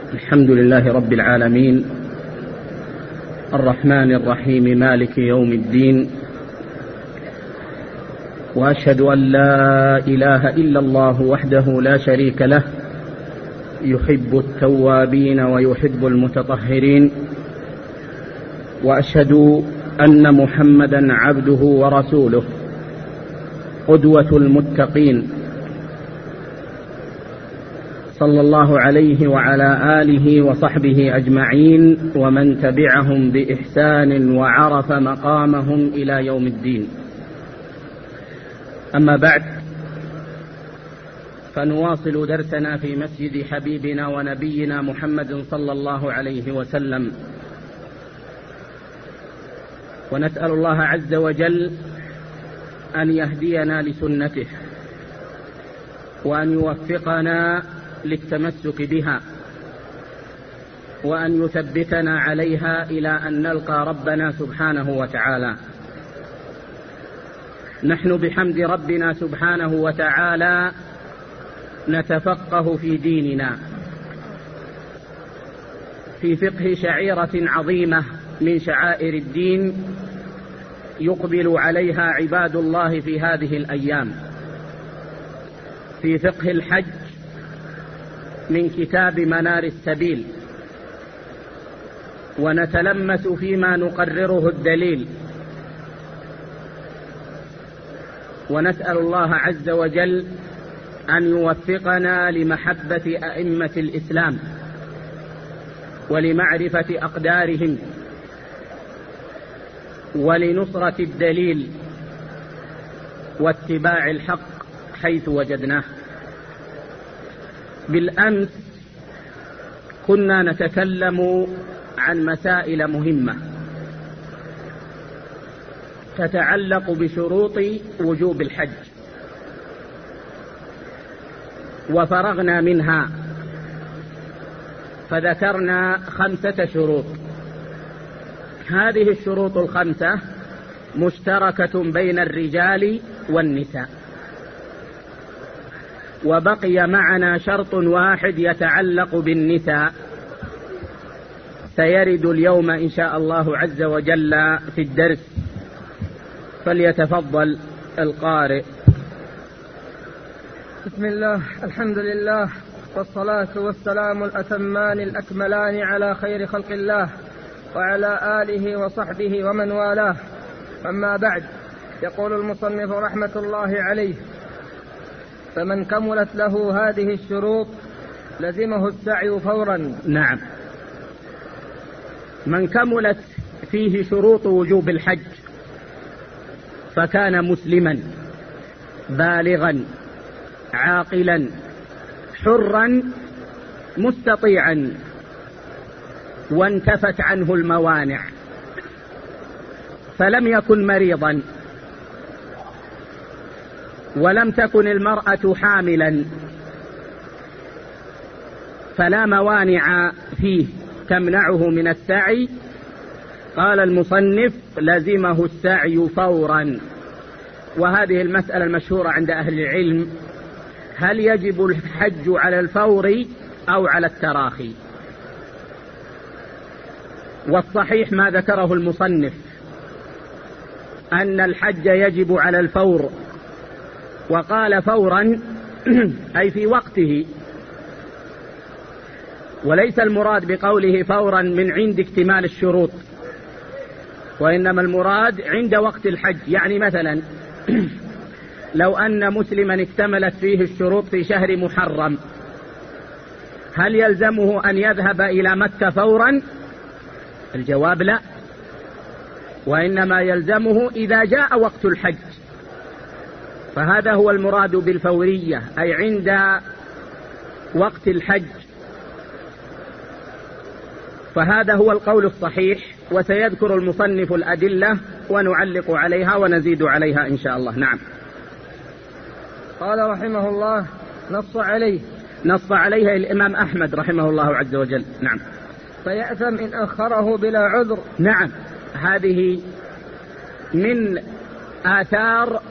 الحمد لله رب العالمين، الرحمن الرحيم، مالك يوم الدين، وأشهد أن لا إله إلا الله وحده لا شريك له، يحب التوابين ويحب المتطهرين، وأشهد أن محمدا عبده ورسوله قدوة المتقين، صلى الله عليه وعلى آله وصحبه أجمعين ومن تبعهم بإحسان وعرف مقامهم إلى يوم الدين. أما بعد، فنواصل درسنا في مسجد حبيبنا ونبينا محمد صلى الله عليه وسلم، ونسأل الله عز وجل أن يهدينا لسنته، وأن يوفقنا للتمسك بها، وأن يثبتنا عليها إلى أن نلقى ربنا سبحانه وتعالى. نحن بحمد ربنا سبحانه وتعالى نتفقه في ديننا، في فقه شعيرة عظيمة من شعائر الدين يقبل عليها عباد الله في هذه الأيام، في فقه الحج من كتاب منار السبيل، ونتلمس فيما نقرره الدليل، ونسأل الله عز وجل أن يوفقنا لمحبة أئمة الإسلام ولمعرفة أقدارهم ولنصرة الدليل واتباع الحق حيث وجدناه. بالأمس كنا نتكلم عن مسائل مهمة تتعلق بشروط وجوب الحج، وفرغنا منها فذكرنا 5 شروط. هذه الشروط ال5 مشتركة بين الرجال والنساء، وبقي معنا شرط واحد يتعلق بالنساء سيرد اليوم إن شاء الله عز وجل في الدرس، فليتفضل القارئ. بسم الله، الحمد لله، والصلاة والسلام الأتمان الأكملان على خير خلق الله وعلى آله وصحبه ومن والاه. أما بعد، يقول المصنف رحمة الله عليه: فمن كملت له هذه الشروط لزمه السعي فورا. نعم، من كملت فيه شروط وجوب الحج فكان مسلما بالغا عاقلا حرا مستطيعا، وانتفت عنه الموانع، فلم يكن مريضا، ولم تكن المرأة حاملا، فلا موانع فيه تمنعه من السعي. قال المصنف: لزمه السعي فورا. وهذه المسألة المشهورة عند أهل العلم: هل يجب الحج على الفور أو على التراخي؟ والصحيح ما ذكره المصنف أن الحج يجب على الفور، وقال فورا أي في وقته، وليس المراد بقوله فورا من عند اكتمال الشروط، وإنما المراد عند وقت الحج. يعني مثلا لو أن مسلما اكتملت فيه الشروط في شهر محرم، هل يلزمه أن يذهب إلى مكة فورا؟ الجواب لا، وإنما يلزمه إذا جاء وقت الحج، فهذا هو المراد بالفورية، أي عند وقت الحج. فهذا هو القول الصحيح، وسيذكر المصنف الأدلة ونعلق عليها ونزيد عليها إن شاء الله. نعم. قال رحمه الله: نص عليها الإمام أحمد رحمه الله عز وجل. نعم. فيأثم إن أخره بلا عذر. نعم، هذه من آثار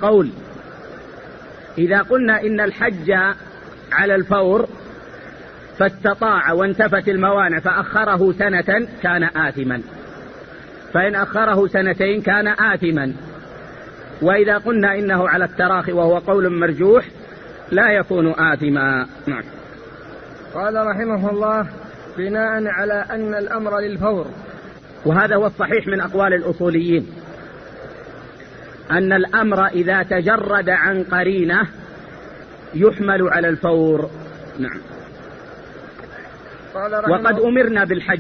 القول. إذا قلنا إن الحج على الفور فاستطاع وانتفت الموانع فأخره سنة كان آثما، فإن أخره سنتين كان آثما. وإذا قلنا إنه على التراخي وهو قول مرجوح لا يكون آثما. نعم. قال رحمه الله: بناء على أن الأمر للفور. وهذا هو الصحيح من أقوال الأصوليين، أن الأمر إذا تجرد عن قرينة يحمل على الفور. نعم. وقد أمرنا بالحج،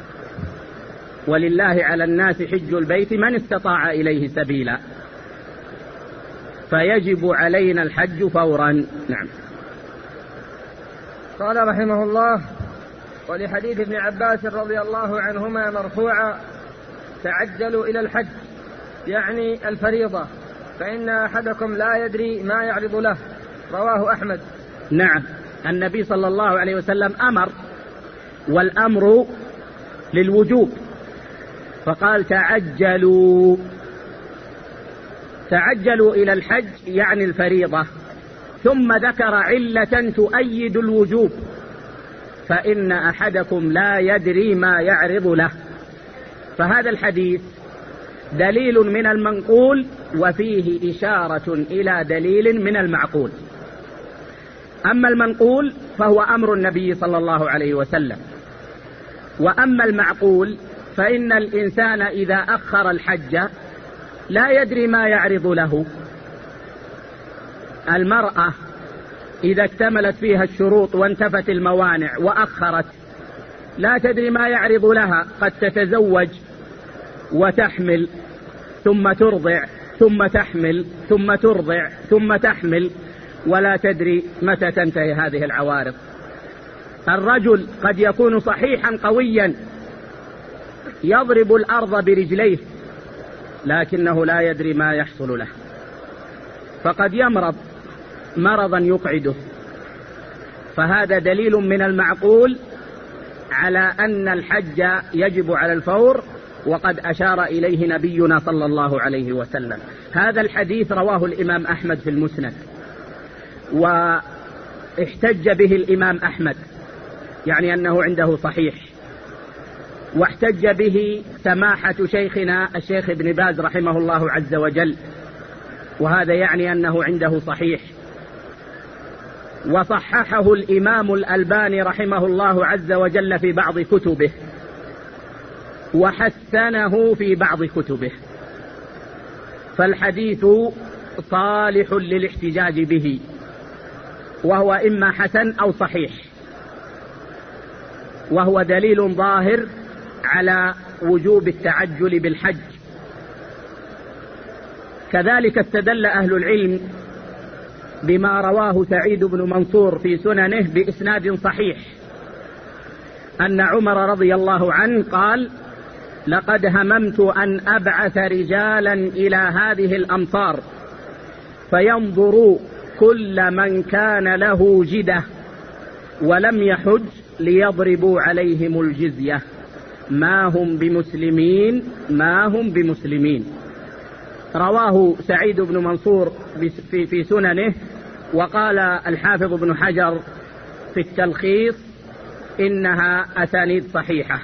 ولله على الناس حج البيت من استطاع إليه سبيلا، فيجب علينا الحج فورا. نعم. قال رحمه الله: ولحديث ابن عباس رضي الله عنهما مرفوعا: تعجلوا إلى الحج، يعني الفريضة، فإن أحدكم لا يدري ما يعرض له. رواه أحمد. نعم، النبي صلى الله عليه وسلم أمر، والأمر للوجوب، فقال تعجلوا إلى الحج يعني الفريضة، ثم ذكر علة تؤيد الوجوب: فإن أحدكم لا يدري ما يعرض له. فهذا الحديث دليل من المنقول وفيه إشارة إلى دليل من المعقول. أما المنقول فهو أمر النبي صلى الله عليه وسلم، وأما المعقول فإن الإنسان إذا أخر الحج لا يدري ما يعرض له. المرأة إذا اكتملت فيها الشروط وانتفت الموانع وأخرت لا تدري ما يعرض لها، قد تتزوج وتحمل ثم ترضع ثم تحمل ثم ترضع ثم تحمل، ولا تدري متى تنتهي هذه العوارض. الرجل قد يكون صحيحا قويا يضرب الأرض برجليه، لكنه لا يدري ما يحصل له، فقد يمرض مرضا يقعده. فهذا دليل من المعقول على أن الحج يجب على الفور، وقد أشار إليه نبينا صلى الله عليه وسلم. هذا الحديث رواه الإمام أحمد في المسند، واحتج به الإمام أحمد، يعني أنه عنده صحيح، واحتج به سماحة شيخنا الشيخ ابن باز رحمه الله عز وجل، وهذا يعني أنه عنده صحيح. وصححه الإمام الألباني رحمه الله عز وجل في بعض كتبه، وحسنه في بعض كتبه، فالحديث صالح للاحتجاج به، وهو إما حسن أو صحيح، وهو دليل ظاهر على وجوب التعجل بالحج. كذلك استدل أهل العلم بما رواه سعيد بن منصور في سننه بإسناد صحيح أن عمر رضي الله عنه قال: لقد هممت أن أبعث رجالا إلى هذه الأمصار فينظروا كل من كان له جدة ولم يحج ليضربوا عليهم الجزية، ما هم بمسلمين. رواه سعيد بن منصور في سننه. وقال الحافظ ابن حجر في التلخيص إنها أسانيد صحيحة.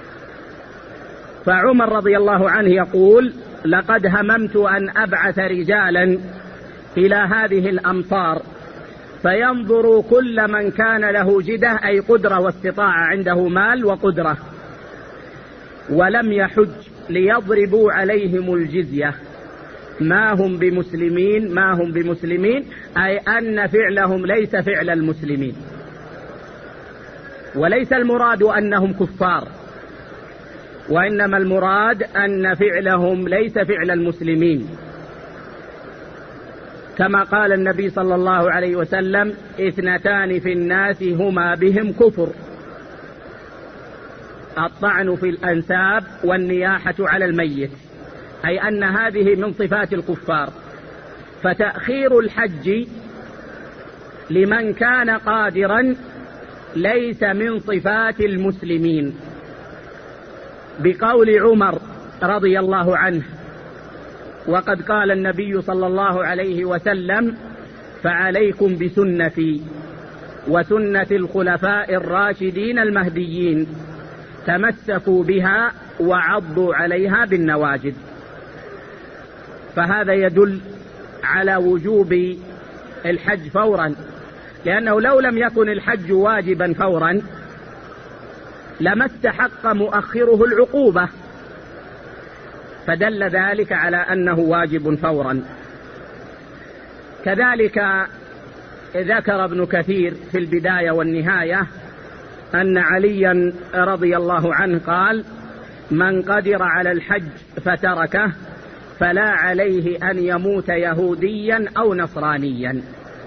فعمر رضي الله عنه يقول: لقد هممت أن أبعث رجالا إلى هذه الأمصار فينظروا كل من كان له جدة، أي قدرة واستطاعة، عنده مال وقدرة، ولم يحج ليضربوا عليهم الجزية، ما هم بمسلمين، أي أن فعلهم ليس فعل المسلمين، وليس المراد أنهم كفار، وإنما المراد أن فعلهم ليس فعل المسلمين، كما قال النبي صلى الله عليه وسلم: 2 في الناس هما بهم كفر: الطعن في الأنساب والنياحة على الميت، أي أن هذه من صفات الكفار. فتأخير الحج لمن كان قادرا ليس من صفات المسلمين، بقول عمر رضي الله عنه. وقد قال النبي صلى الله عليه وسلم: فعليكم بسنتي وسنة الخلفاء الراشدين المهديين تمسكوا بها وعضوا عليها بالنواجذ. فهذا يدل على وجوب الحج فورا، لأنه لو لم يكن الحج واجبا فورا لما استحق مؤخره العقوبة، فدل ذلك على أنه واجب فورا. كذلك ذكر ابن كثير في البداية والنهاية أن عليا رضي الله عنه قال: من قدر على الحج فتركه فلا عليه أن يموت يهوديا أو نصرانيا.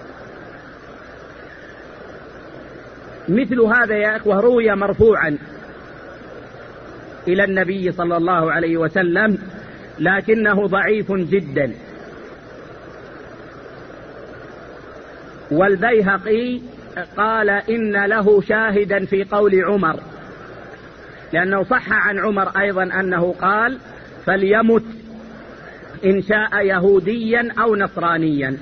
مثل هذا يا إخوة روي مرفوعا إلى النبي صلى الله عليه وسلم، لكنه ضعيف جدا. والبيهقي قال إن له شاهدا في قول عمر، لأنه صح عن عمر أيضا أنه قال: فليمت إن شاء يهوديا أو نصرانيا.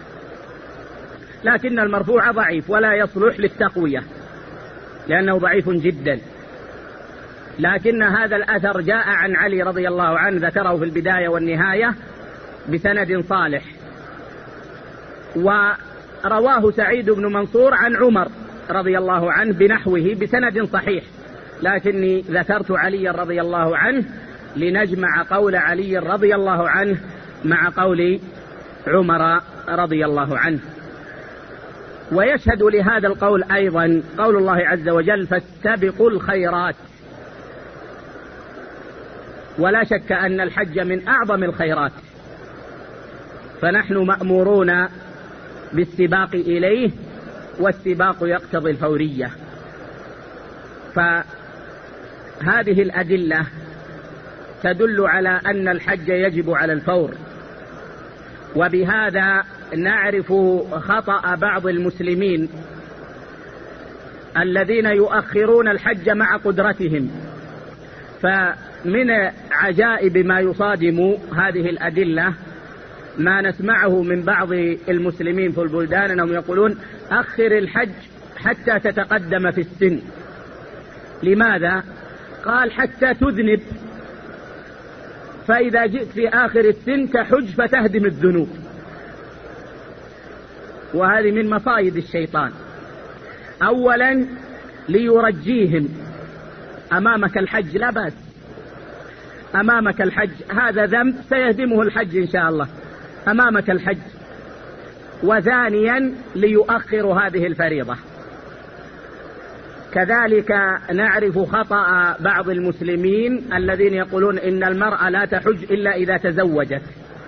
لكن المرفوع ضعيف ولا يصلح للتقوية لأنه ضعيف جدا. لكن هذا الأثر جاء عن علي رضي الله عنه، ذكره في البداية والنهاية بسند صالح، ورواه سعيد بن منصور عن عمر رضي الله عنه بنحوه بسند صحيح، لكني ذكرت علي رضي الله عنه لنجمع قول علي رضي الله عنه مع قول عمر رضي الله عنه. ويشهد لهذا القول أيضا قول الله عز وجل: فاستبقوا الخيرات. ولا شك أن الحج من أعظم الخيرات، فنحن مأمورون بالسباق إليه، والسباق يقتضي الفورية. فهذه الأدلة تدل على أن الحج يجب على الفور. وبهذا نعرف خطأ بعض المسلمين الذين يؤخرون الحج مع قدرتهم. فمن عجائب ما يصادم هذه الأدلة ما نسمعه من بعض المسلمين في البلدان أنهم يقولون: أخر الحج حتى تتقدم في السن. لماذا؟ قال: حتى تذنب، فإذا جئت في آخر السن تحج فتهدم الذنوب. وهذه من مصايد الشيطان. أولا ليرجيهم: أمامك الحج لا بأس، أمامك الحج، هذا ذنب سيهدمه الحج إن شاء الله، أمامك الحج. وثانيا ليؤخر هذه الفريضة. كذلك نعرف خطأ بعض المسلمين الذين يقولون إن المرأة لا تحج إلا إذا تزوجت،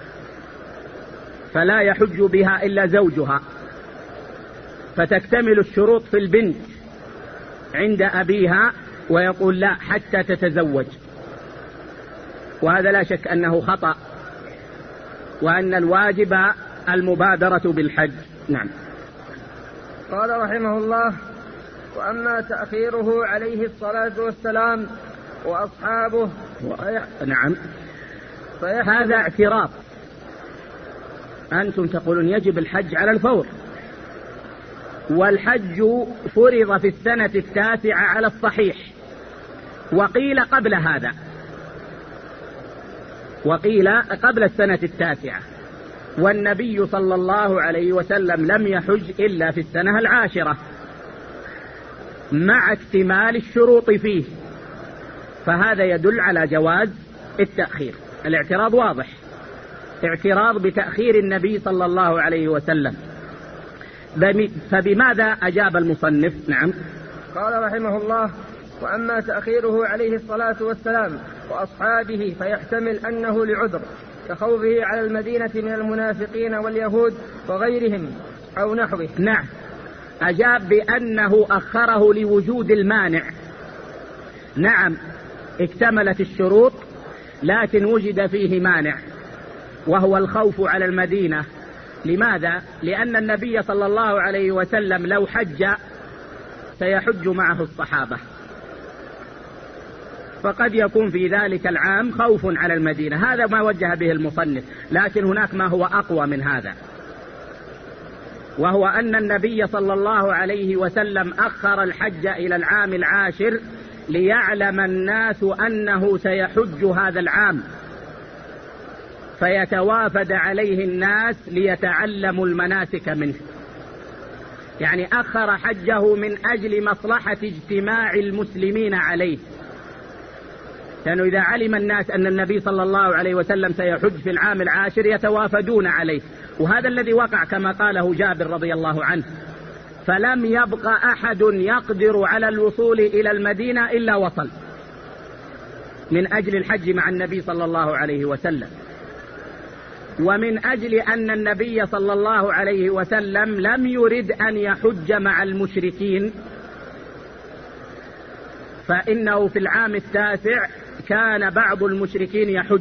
فلا يحج بها إلا زوجها، فتكتمل الشروط في البنت عند أبيها، ويقول لا حتى تتزوج. وهذا لا شك أنه خطأ، وأن الواجب المبادرة بالحج. نعم. قال رحمه الله: وأما تأخيره عليه الصلاة والسلام وأصحابه نعم، هذا اعتراض. أنتم تقولون يجب الحج على الفور، والحج فرض في السنة 9 على الصحيح، وقيل قبل هذا، وقيل قبل السنة 9، والنبي صلى الله عليه وسلم لم يحج إلا في السنة 10 مع اكتمال الشروط فيه، فهذا يدل على جواز التأخير. الاعتراض واضح، اعتراض بتأخير النبي صلى الله عليه وسلم. فبماذا أجاب المصنف؟ نعم. قال رحمه الله: وأما تأخيره عليه الصلاة والسلام وأصحابه فيحتمل أنه لعذر كخوفه على المدينة من المنافقين واليهود وغيرهم أو نحوه. نعم، أجاب بأنه أخره لوجود المانع. نعم، اكتملت الشروط لكن وجد فيه مانع، وهو الخوف على المدينة. لماذا؟ لأن النبي صلى الله عليه وسلم لو حج سيحج معه الصحابة، فقد يكون في ذلك العام خوف على المدينة. هذا ما وجه به المصنف، لكن هناك ما هو أقوى من هذا. وهو أن النبي صلى الله عليه وسلم أخر الحج إلى العام العاشر ليعلم الناس أنه سيحج هذا العام، فيتوافد عليه الناس ليتعلموا المناسك منه. يعني أخر حجه من أجل مصلحة اجتماع المسلمين عليه، لأنه إذا علم الناس أن النبي صلى الله عليه وسلم سيحج في العام العاشر يتوافدون عليه، وهذا الذي وقع كما قاله جابر رضي الله عنه، فلم يبق أحد يقدر على الوصول إلى المدينة إلا وصل من أجل الحج مع النبي صلى الله عليه وسلم. ومن أجل أن النبي صلى الله عليه وسلم لم يرد أن يحج مع المشركين، فإنه في العام التاسع كان بعض المشركين يحج،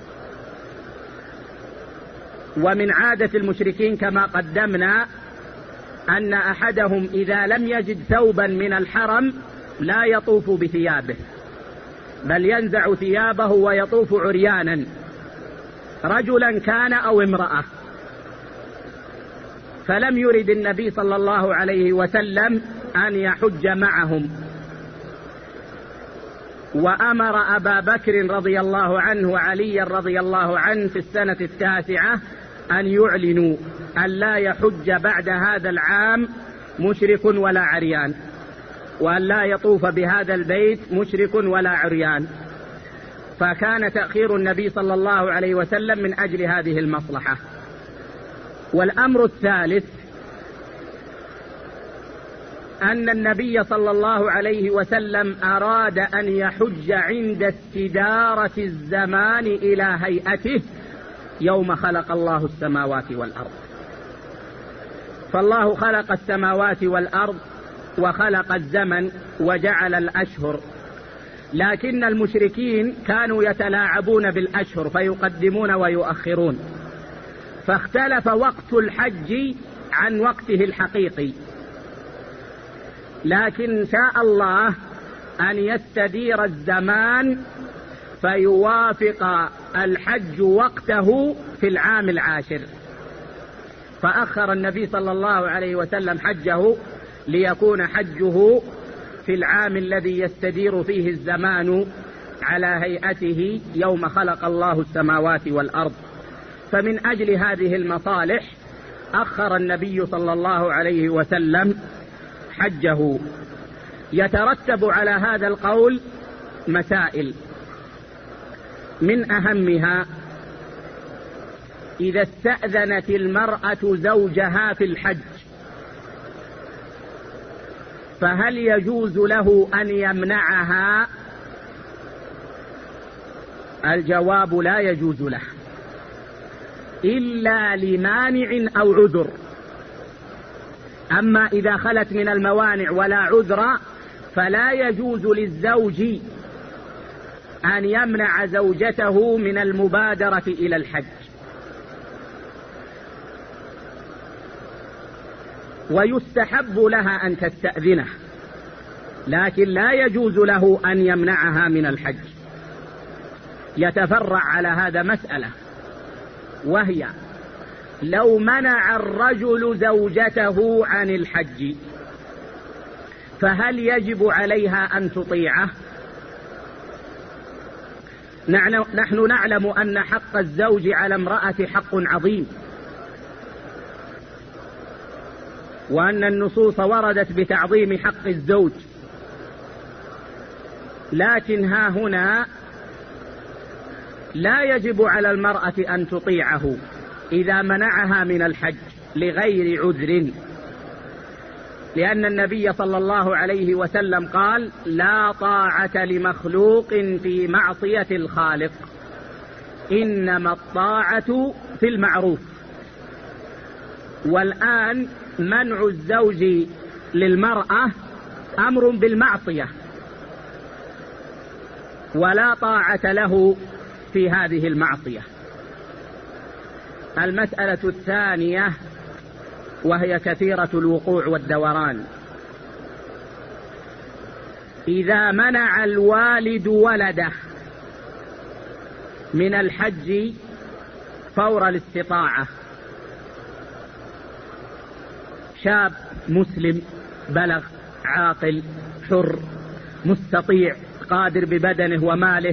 ومن عادة المشركين كما قدمنا أن أحدهم إذا لم يجد ثوبا من الحرم لا يطوف بثيابه، بل ينزع ثيابه ويطوف عريانا، رجلا كان أو امرأة. فلم يرد النبي صلى الله عليه وسلم أن يحج معهم، وأمر أبا بكر رضي الله عنه وعلي رضي الله عنه في السنة التاسعة أن يعلنوا أن لا يحج بعد هذا العام مشرك ولا عريان، وأن لا يطوف بهذا البيت مشرك ولا عريان. فكان تأخير النبي صلى الله عليه وسلم من أجل هذه المصلحة. والأمر الثالث أن النبي صلى الله عليه وسلم أراد أن يحج عند استدارة الزمان إلى هيئته يوم خلق الله السماوات والأرض. فالله خلق السماوات والأرض وخلق الزمن وجعل الأشهر، لكن المشركين كانوا يتلاعبون بالأشهر فيقدمون ويؤخرون، فاختلف وقت الحج عن وقته الحقيقي. لكن شاء الله أن يستدير الزمان فيوافق الحج وقته في العام العاشر، فأخر النبي صلى الله عليه وسلم حجه ليكون حجه في العام الذي يستدير فيه الزمان على هيئته يوم خلق الله السماوات والأرض. فمن أجل هذه المصالح أخر النبي صلى الله عليه وسلم حجه. يترتب على هذا القول مسائل، من أهمها: إذا استأذنت المرأة زوجها في الحج فهل يجوز له أن يمنعها؟ الجواب: لا يجوز له إلا لمانع أو عذر. أما إذا خلت من الموانع ولا عذر فلا يجوز للزوج أن يمنع زوجته من المبادرة إلى الحج. ويستحب لها أن تستأذنه، لكن لا يجوز له أن يمنعها من الحج. يتفرع على هذا مسألة، وهي: لو منع الرجل زوجته عن الحج فهل يجب عليها أن تطيعه؟ نحن نعلم أن حق الزوج على امرأة حق عظيم، وأن النصوص وردت بتعظيم حق الزوج، لكن ها هنا لا يجب على المرأة أن تطيعه إذا منعها من الحج لغير عذر، لأن النبي صلى الله عليه وسلم قال: لا طاعة لمخلوق في معصية الخالق، إنما الطاعة في المعروف. والآن منع الزوج للمرأة أمر بالمعصية، ولا طاعة له في هذه المعصية. المسألة الثانية وهي كثيرة الوقوع والدوران: إذا منع الوالد ولده من الحج فور الاستطاعة شاب مسلم بلغ عاقل حر مستطيع قادر ببدنه وماله،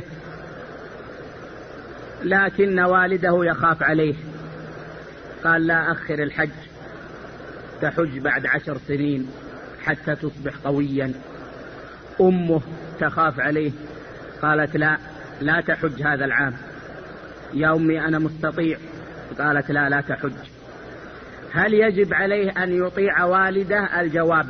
لكن والده يخاف عليه، قال لا أخر الحج، تحج بعد 10 سنين حتى تصبح قويا. أمه تخاف عليه، قالت لا تحج هذا العام. يا أمي أنا مستطيع، قالت لا تحج. هل يجب عليه أن يطيع والده؟ الجواب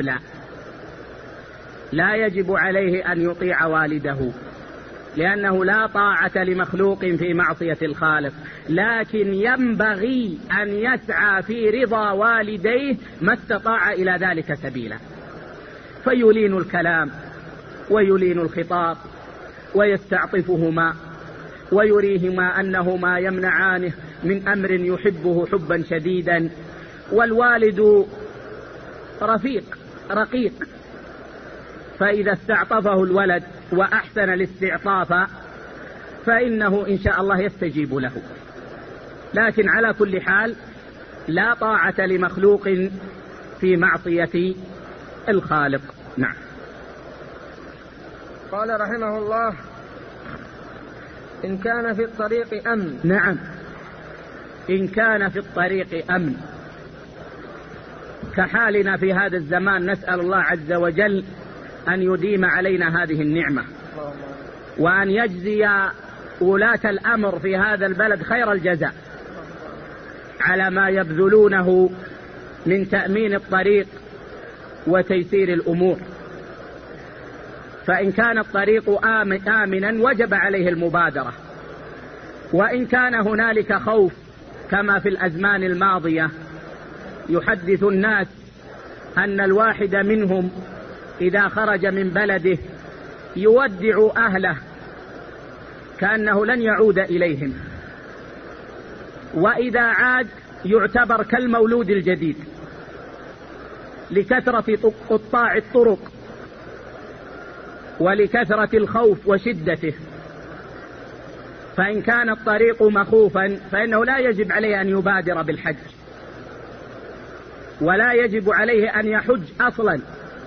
لا يجب عليه أن يطيع والده، لأنه لا طاعة لمخلوق في معصية الخالق، لكن ينبغي أن يسعى في رضا والديه ما استطاع إلى ذلك سبيلا، فيلين الكلام ويلين الخطاب ويستعطفهما ويريهما أنه ما يمنعانه من أمر يحبه حبا شديدا. والوالد رقيق، فإذا استعطفه الولد وأحسن الاستعطاف فإنه إن شاء الله يستجيب له. لكن على كل حال لا طاعة لمخلوق في معصية الخالق. نعم. قال رحمه الله: إن كان في الطريق أمن. نعم، إن كان في الطريق أمن، كحالنا في هذا الزمان، نسأل الله عز وجل أن يديم علينا هذه النعمة، وأن يجزي ولاة الأمر في هذا البلد خير الجزاء على ما يبذلونه من تأمين الطريق وتيسير الأمور. فإن كان الطريق آمنا وجب عليه المبادرة، وإن كان هنالك خوف كما في الأزمان الماضية، يحدث الناس أن الواحد منهم إذا خرج من بلده يودع أهله كأنه لن يعود إليهم، وإذا عاد يعتبر كالمولود الجديد لكثرة قطاع الطرق ولكثرة الخوف وشدته. فإن كان الطريق مخوفا فإنه لا يجب عليه أن يبادر بالحج، ولا يجب عليه أن يحج أصلا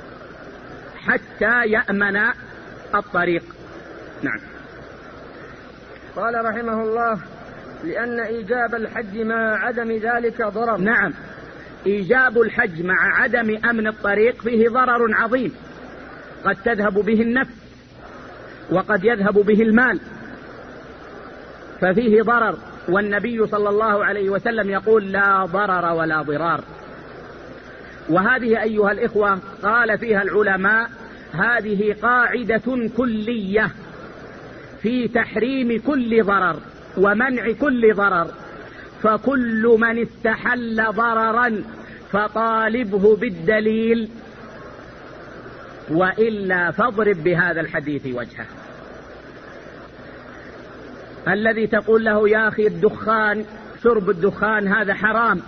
حتى يأمن الطريق. نعم. قال رحمه الله: لأن إيجاب الحج مع عدم ذلك ضرر. نعم، إيجاب الحج مع عدم أمن الطريق فيه ضرر عظيم، قد تذهب به النفس وقد يذهب به المال، ففيه ضرر. والنبي صلى الله عليه وسلم يقول: لا ضرر ولا ضرار. وهذه أيها الإخوة قال فيها العلماء: هذه قاعدة كلية في تحريم كل ضرر ومنع كل ضرر، فكل من استحل ضررا فطالبه بالدليل، وإلا فاضرب بهذا الحديث وجهه. الذي تقول له: يا أخي الدخان، شرب الدخان هذا حرام،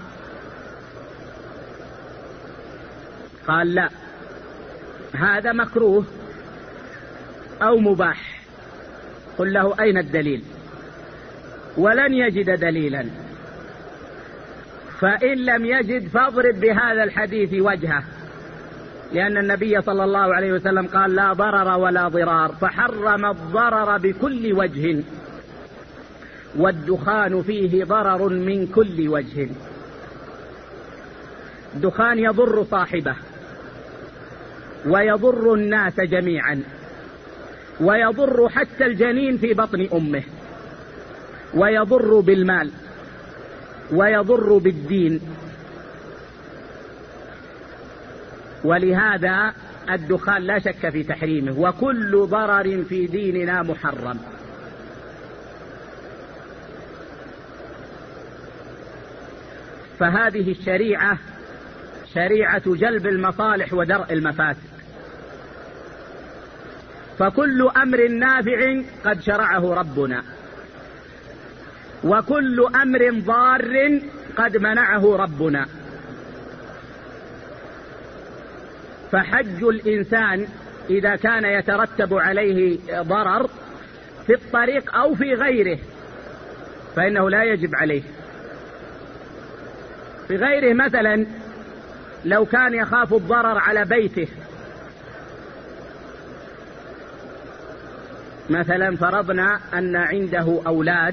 قال: لا، هذا مكروه أو مباح. قل له: أين الدليل؟ ولن يجد دليلا، فإن لم يجد فاضرب بهذا الحديث وجهه، لأن النبي صلى الله عليه وسلم قال: لا ضرر ولا ضرار، فحرم الضرر بكل وجه، والدخان فيه ضرر من كل وجه. الدخان يضر صاحبه ويضر الناس جميعا، ويضر حتى الجنين في بطن أمه، ويضر بالمال، ويضر بالدين. ولهذا الدخان لا شك في تحريمه، وكل ضرر في ديننا محرم. فهذه الشريعة شريعة جلب المصالح ودرء المفاسد، فكل أمر نافع قد شرعه ربنا، وكل أمر ضار قد منعه ربنا. فحج الإنسان إذا كان يترتب عليه ضرر في الطريق أو في غيره فإنه لا يجب عليه. في غيره مثلا لو كان يخاف الضرر على بيته، مثلا فرضنا أن عنده أولاد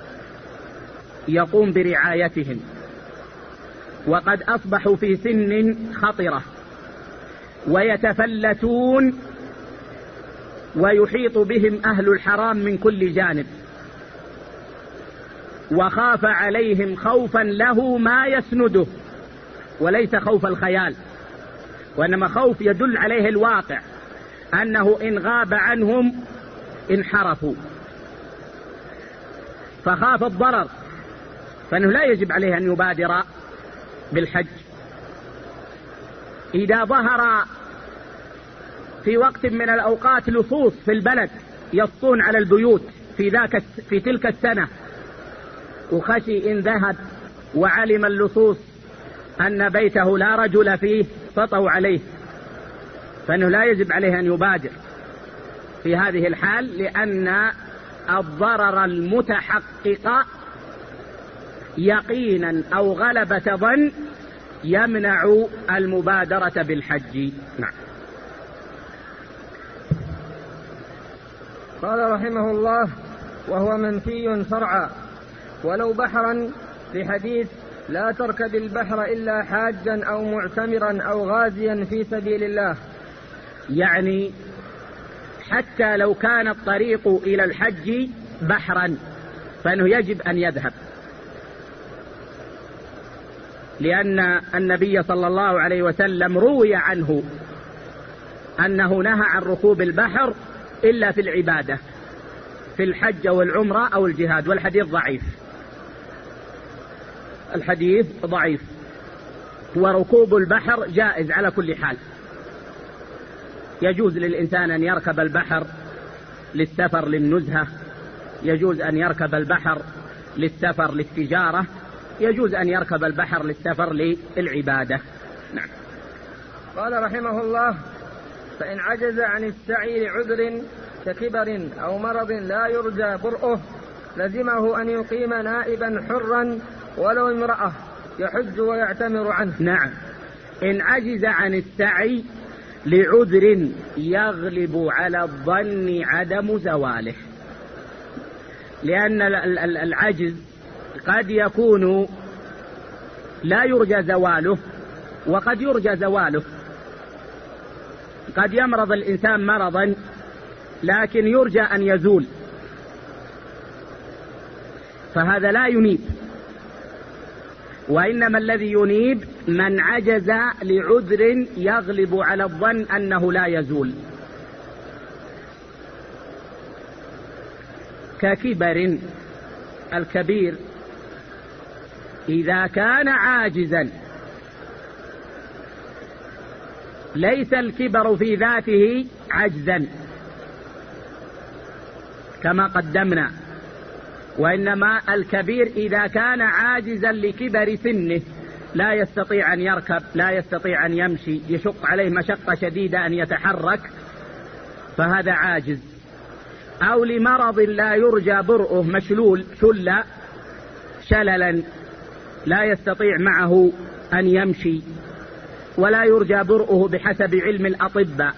يقوم برعايتهم وقد أصبحوا في سن خطرة ويتفلتون ويحيط بهم أهل الحرام من كل جانب، وخاف عليهم خوفا له ما يسنده، وليس خوف الخيال، وإنما خوف يدل عليه الواقع أنه إن غاب عنهم انحرفوا، فخاف الضرر، فإنه لا يجب عليه أن يبادر بالحج. إذا ظهر في وقت من الأوقات لصوص في البلد يسطون على البيوت في تلك السنة، وخشي إن ذهب وعلم اللصوص أن بيته لا رجل فيه سطوا عليه، فإنه لا يجب عليه أن يبادر في هذه الحال، لأن الضرر المتحقق يقينا أو غلبة ظن يمنع المبادرة بالحج. نعم. قال رحمه الله: وهو منفي شرعا ولو بحرا، لحديث لا تركب البحر إلا حاجا أو معتمرا أو غازيا في سبيل الله، يعني حتى لو كان الطريق إلى الحج بحرا فإنه يجب أن يذهب، لأن النبي صلى الله عليه وسلم روي عنه أنه نهى عن ركوب البحر إلا في العبادة، في الحج والعمرة أو الجهاد، والحديث ضعيف، الحديث ضعيف. وركوب البحر جائز على كل حال، يجوز للإنسان أن يركب البحر للسفر للنزهة، يجوز أن يركب البحر للسفر للتجارة، يجوز أن يركب البحر للسفر للعبادة. نعم. قال رحمه الله: فإن عجز عن السعي لعذر ككبر أو مرض لا يرجى برؤه لزمه أن يقيم نائبا حرا ولو امرأة يحج ويعتمر عنه. نعم. إن عجز عن السعي لعذر يغلب على الظن عدم زواله، لأن العجز قد يكون لا يرجى زواله وقد يرجى زواله. قد يمرض الإنسان مرضا لكن يرجى أن يزول، فهذا لا ينيب، وإنما الذي ينيب من عجز لعذر يغلب على الظن أنه لا يزول، ككبر. الكبير إذا كان عاجزا، ليس الكبر في ذاته عجزا كما قدمنا، وإنما الكبير إذا كان عاجزا لكبر سنه، لا يستطيع أن يركب، لا يستطيع أن يمشي، يشق عليه مشقة شديدة أن يتحرك، فهذا عاجز. أو لمرض لا يرجى برؤه، مشلول شللا لا يستطيع معه أن يمشي ولا يرجى برؤه بحسب علم الأطباء،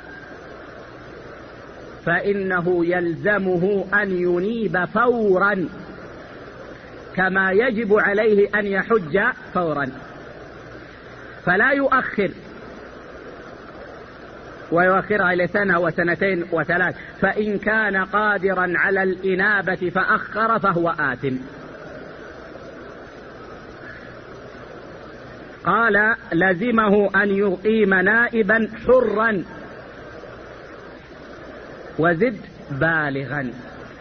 فإنه يلزمه أن ينيب فورا، كما يجب عليه أن يحج فورا، فلا يؤخر ويؤخرها إلى سنة وسنتين وثلاث، فإن كان قادرا على الإنابة فأخر فهو آثم. قال: لزمه أن يقيم نائبا حرا وزد بالغا،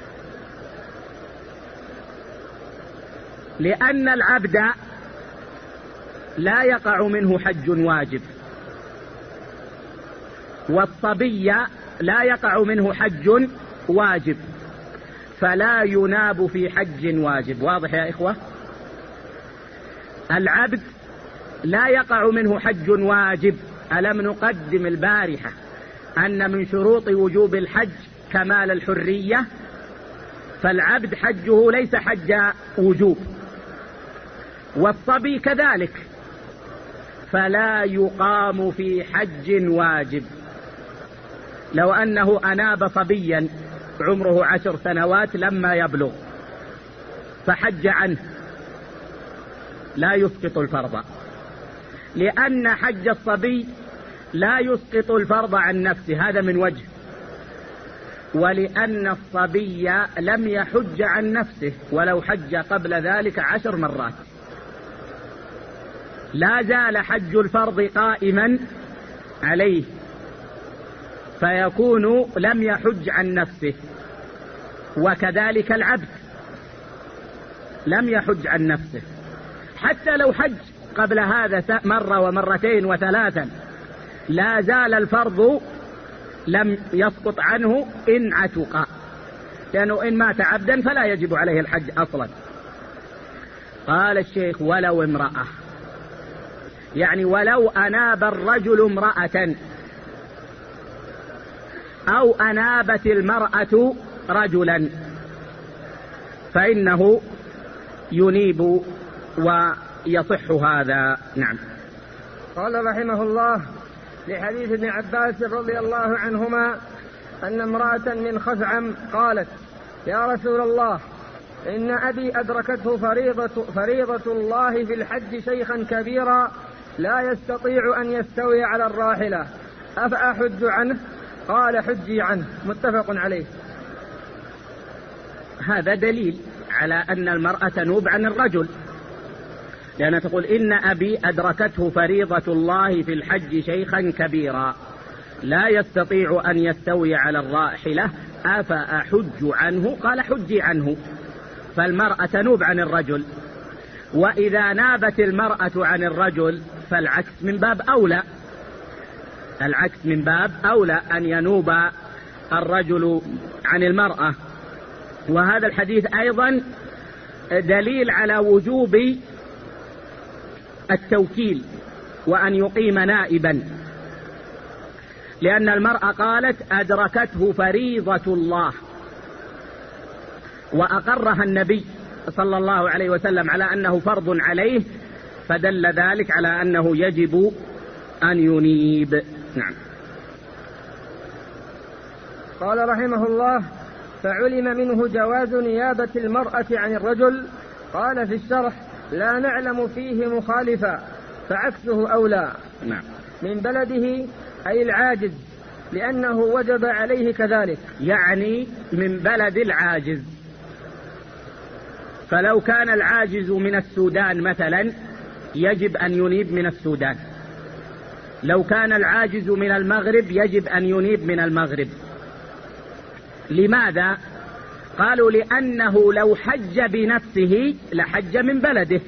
لأن العبد لا يقع منه حج واجب، والصبي لا يقع منه حج واجب، فلا يناب في حج واجب. واضح يا إخوة؟ العبد لا يقع منه حج واجب. ألم نقدم البارحة أن من شروط وجوب الحج كمال الحرية، فالعبد حجه ليس حج وجوب، والصبي كذلك، فلا يقام في حج واجب. لو أنه أناب صبيا عمره 10 سنوات لما يبلغ فحج عنه لا يسقط الفرض، لأن حج الصبي لا يسقط الفرض عن نفسه، هذا من وجه، ولأن الصبي لم يحج عن نفسه ولو حج قبل ذلك 10 مرات، لا زال حج الفرض قائما عليه، فيكون لم يحج عن نفسه. وكذلك العبد لم يحج عن نفسه، حتى لو حج قبل هذا مرة ومرتين وثلاثا لا زال الفرض لم يسقط عنه إن عتق، لأنه إن مات عبدا فلا يجب عليه الحج أصلا. قال الشيخ ولو امرأة، يعني ولو أناب الرجل امرأة أو أنابت المرأة رجلا فإنه ينيب ويصح هذا. نعم. قال رحمه الله: لحديث ابن عباس رضي الله عنهما أن امرأة من خزعم قالت: يا رسول الله، إن أبي أدركته فريضة الله في الحج شيخا كبيرا لا يستطيع أن يستوي على الراحلة، أفأحج عنه؟ قال: حجي عنه. متفق عليه. هذا دليل على أن المرأة تنوب عن الرجل، لأنها تقول: إن أبي أدركته فريضة الله في الحج شيخا كبيرا لا يستطيع أن يستوي على الراحلة، أفأحج عنه؟ قال: حجي عنه. فالمرأة تنوب عن الرجل، وإذا نابت المرأة عن الرجل فالعكس من باب أولى، العكس من باب أولى أن ينوب الرجل عن المرأة. وهذا الحديث أيضا دليل على وجوب التوكيل وأن يقيم نائبا، لأن المرأة قالت: أدركته فريضة الله، وأقرها النبي صلى الله عليه وسلم على أنه فرض عليه، فدل ذلك على أنه يجب أن ينيب. نعم. قال رحمه الله: فعلم منه جواز نيابة المرأة عن الرجل. قال في الشرح: لا نعلم فيه مخالفا، فعكسه أولى. نعم. من بلده أي العاجز، لأنه وجب عليه كذلك، يعني من بلد العاجز. فلو كان العاجز من السودان مثلا يجب أن ينيب من السودان، لو كان العاجز من المغرب يجب أن ينيب من المغرب. لماذا؟ قالوا: لأنه لو حج بنفسه لحج من بلده،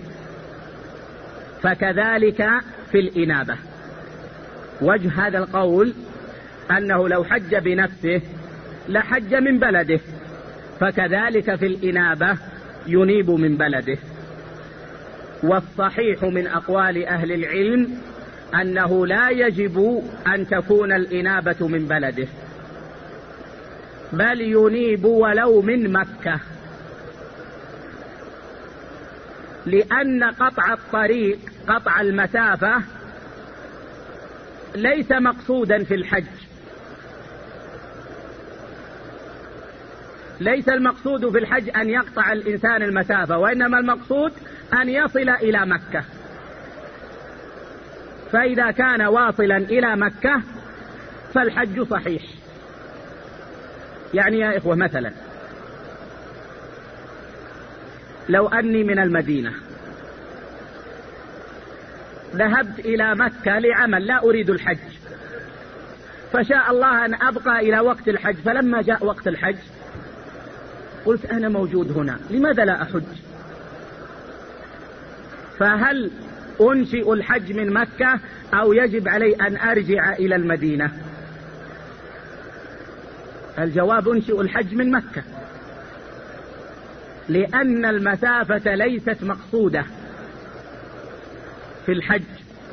فكذلك في الإنابة. وجه هذا القول أنه لو حج بنفسه لحج من بلده، فكذلك في الإنابة ينيب من بلده. والصحيح من أقوال أهل العلم أنه لا يجب أن تكون الإنابة من بلده، بل ينيب ولو من مكة، لأن قطع الطريق، قطع المسافة، ليس مقصودا في الحج. ليس المقصود في الحج أن يقطع الإنسان المسافة، وإنما المقصود أن يصل إلى مكة. فإذا كان واصلا إلى مكة فالحج صحيح. يعني يا إخوة، مثلا لو أني من المدينة ذهبت إلى مكة لعمل لا أريد الحج، فشاء الله أن أبقى إلى وقت الحج، فلما جاء وقت الحج قلت: أنا موجود هنا، لماذا لا أحج؟ فهل أنشئ الحج من مكة أو يجب علي أن أرجع إلى المدينة؟ الجواب: أنشئ الحج من مكة، لأن المسافة ليست مقصودة في الحج،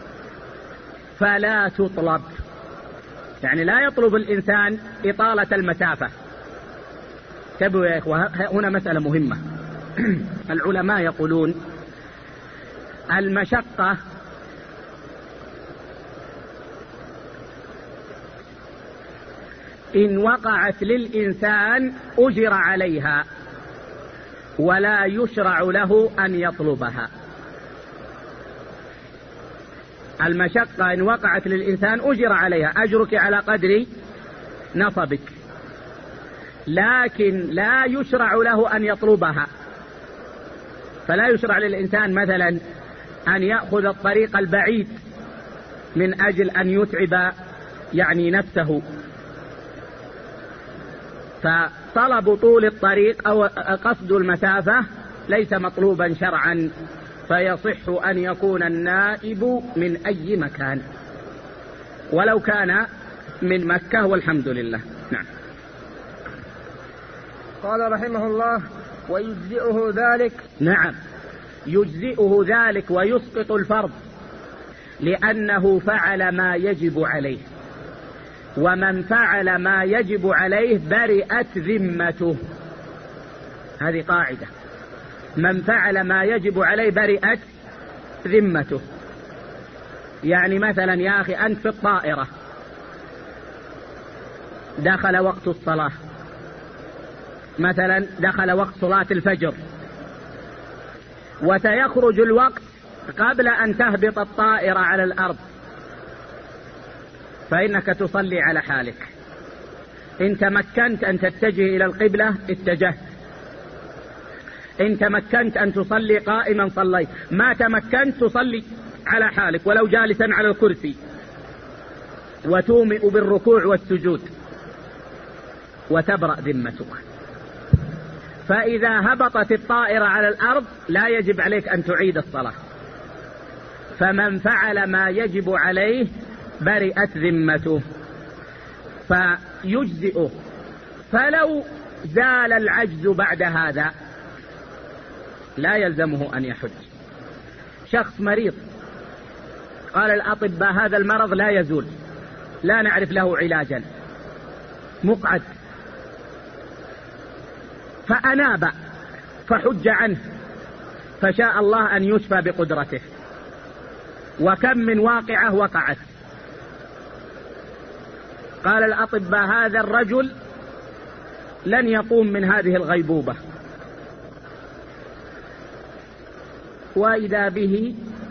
فلا تطلب. يعني لا يطلب الإنسان إطالة المسافة. انتبهوا يا إخوة، هنا مسألة مهمة. العلماء يقولون: المشقة إن وقعت للإنسان أجر عليها ولا يشرع له أن يطلبها. المشقة إن وقعت للإنسان أجر عليها، أجرك على قدر نصبك، لكن لا يشرع له أن يطلبها. فلا يشرع للإنسان مثلا أن يأخذ الطريق البعيد من أجل أن يتعب نفسه، فطلب طول الطريق أو قصد المسافة ليس مطلوبا شرعا، فيصح أن يكون النائب من أي مكان ولو كان من مكة، والحمد لله. نعم. قال رحمه الله: ويجزئه ذلك. نعم، يجزئه ذلك ويسقط الفرض، لأنه فعل ما يجب عليه، ومن فعل ما يجب عليه برئت ذمته. هذه قاعدة، من فعل ما يجب عليه برئت ذمته. يعني مثلا يا أخي أنت في الطائرة، دخل وقت الصلاة، مثلا دخل وقت صلاة الفجر، وسيخرج الوقت قبل أن تهبط الطائرة على الأرض، فإنك تصلي على حالك. إن تمكنت أن تتجه إلى القبلة اتجهت، إن تمكنت أن تصلي قائما صليت، ما تمكنت تصلي على حالك ولو جالسا على الكرسي، وتومئ بالركوع والسجود وتبرأ ذمتك. فإذا هبطت الطائرة على الأرض لا يجب عليك أن تعيد الصلاة، فمن فعل ما يجب عليه برئت ذمته فيجزئه. فلو زال العجز بعد هذا لا يلزمه أن يحج. شخص مريض، قال الأطباء هذا المرض لا يزول، لا نعرف له علاجا، مقعد، فأناب فحج عنه، فشاء الله أن يشفى بقدرته، وكم من واقعة وقعت. قال الأطباء هذا الرجل لن يقوم من هذه الغيبوبة، وإذا به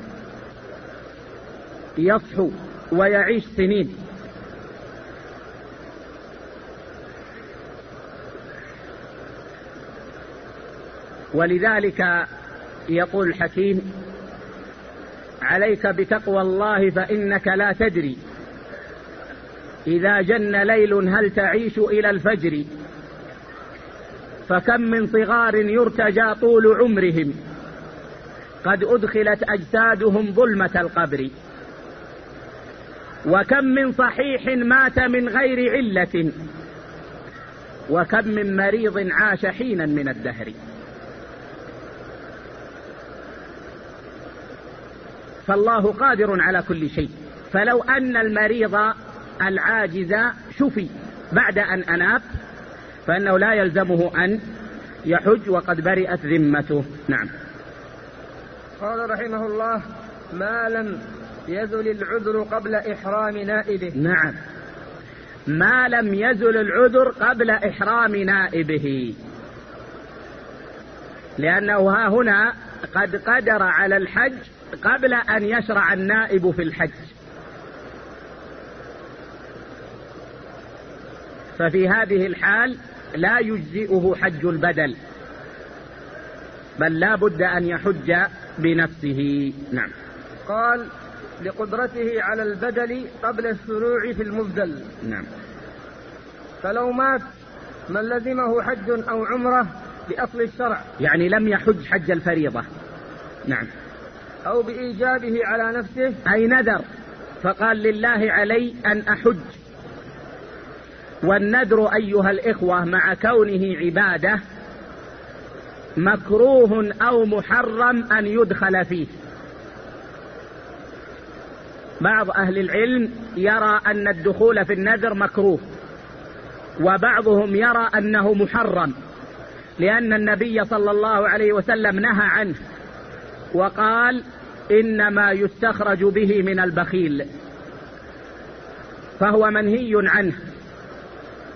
يصحو ويعيش سنين. ولذلك يقول الحكيم: عليك بتقوى الله فإنك لا تدري إذا جن ليل هل تعيش إلى الفجر، فكم من صغار يرتجى طول عمرهم قد أدخلت أجسادهم ظلمة القبر، وكم من صحيح مات من غير علة، وكم من مريض عاش حينا من الدهر. فالله قادر على كل شيء، فلو أن المريض العاجز شفي بعد أن أناب فإنه لا يلزمه أن يحج وقد برئت ذمته. نعم. قال رحمه الله: ما لم يزل العذر قبل إحرام نائبه. نعم، ما لم يزل العذر قبل إحرام نائبه، لأنه ها هنا قد قدر على الحج قبل أن يشرع النائب في الحج، ففي هذه الحال لا يجزئه حج البدل، بل لا بد أن يحج بنفسه. نعم. قال: لقدرته على البدل قبل الشروع في المبدل. نعم. فلو مات من لزمه حج أو عمره بأصل الشرع، يعني لم يحج حج الفريضة. نعم. أو بإيجابه على نفسه، أي نذر فقال لله علي أن أحج. والنذر أيها الإخوة مع كونه عبادة مكروه أو محرم أن يدخل فيه. بعض أهل العلم يرى أن الدخول في النذر مكروه، وبعضهم يرى أنه محرم، لأن النبي صلى الله عليه وسلم نهى عنه وقال: إنما يستخرج به من البخيل، فهو منهي عنه.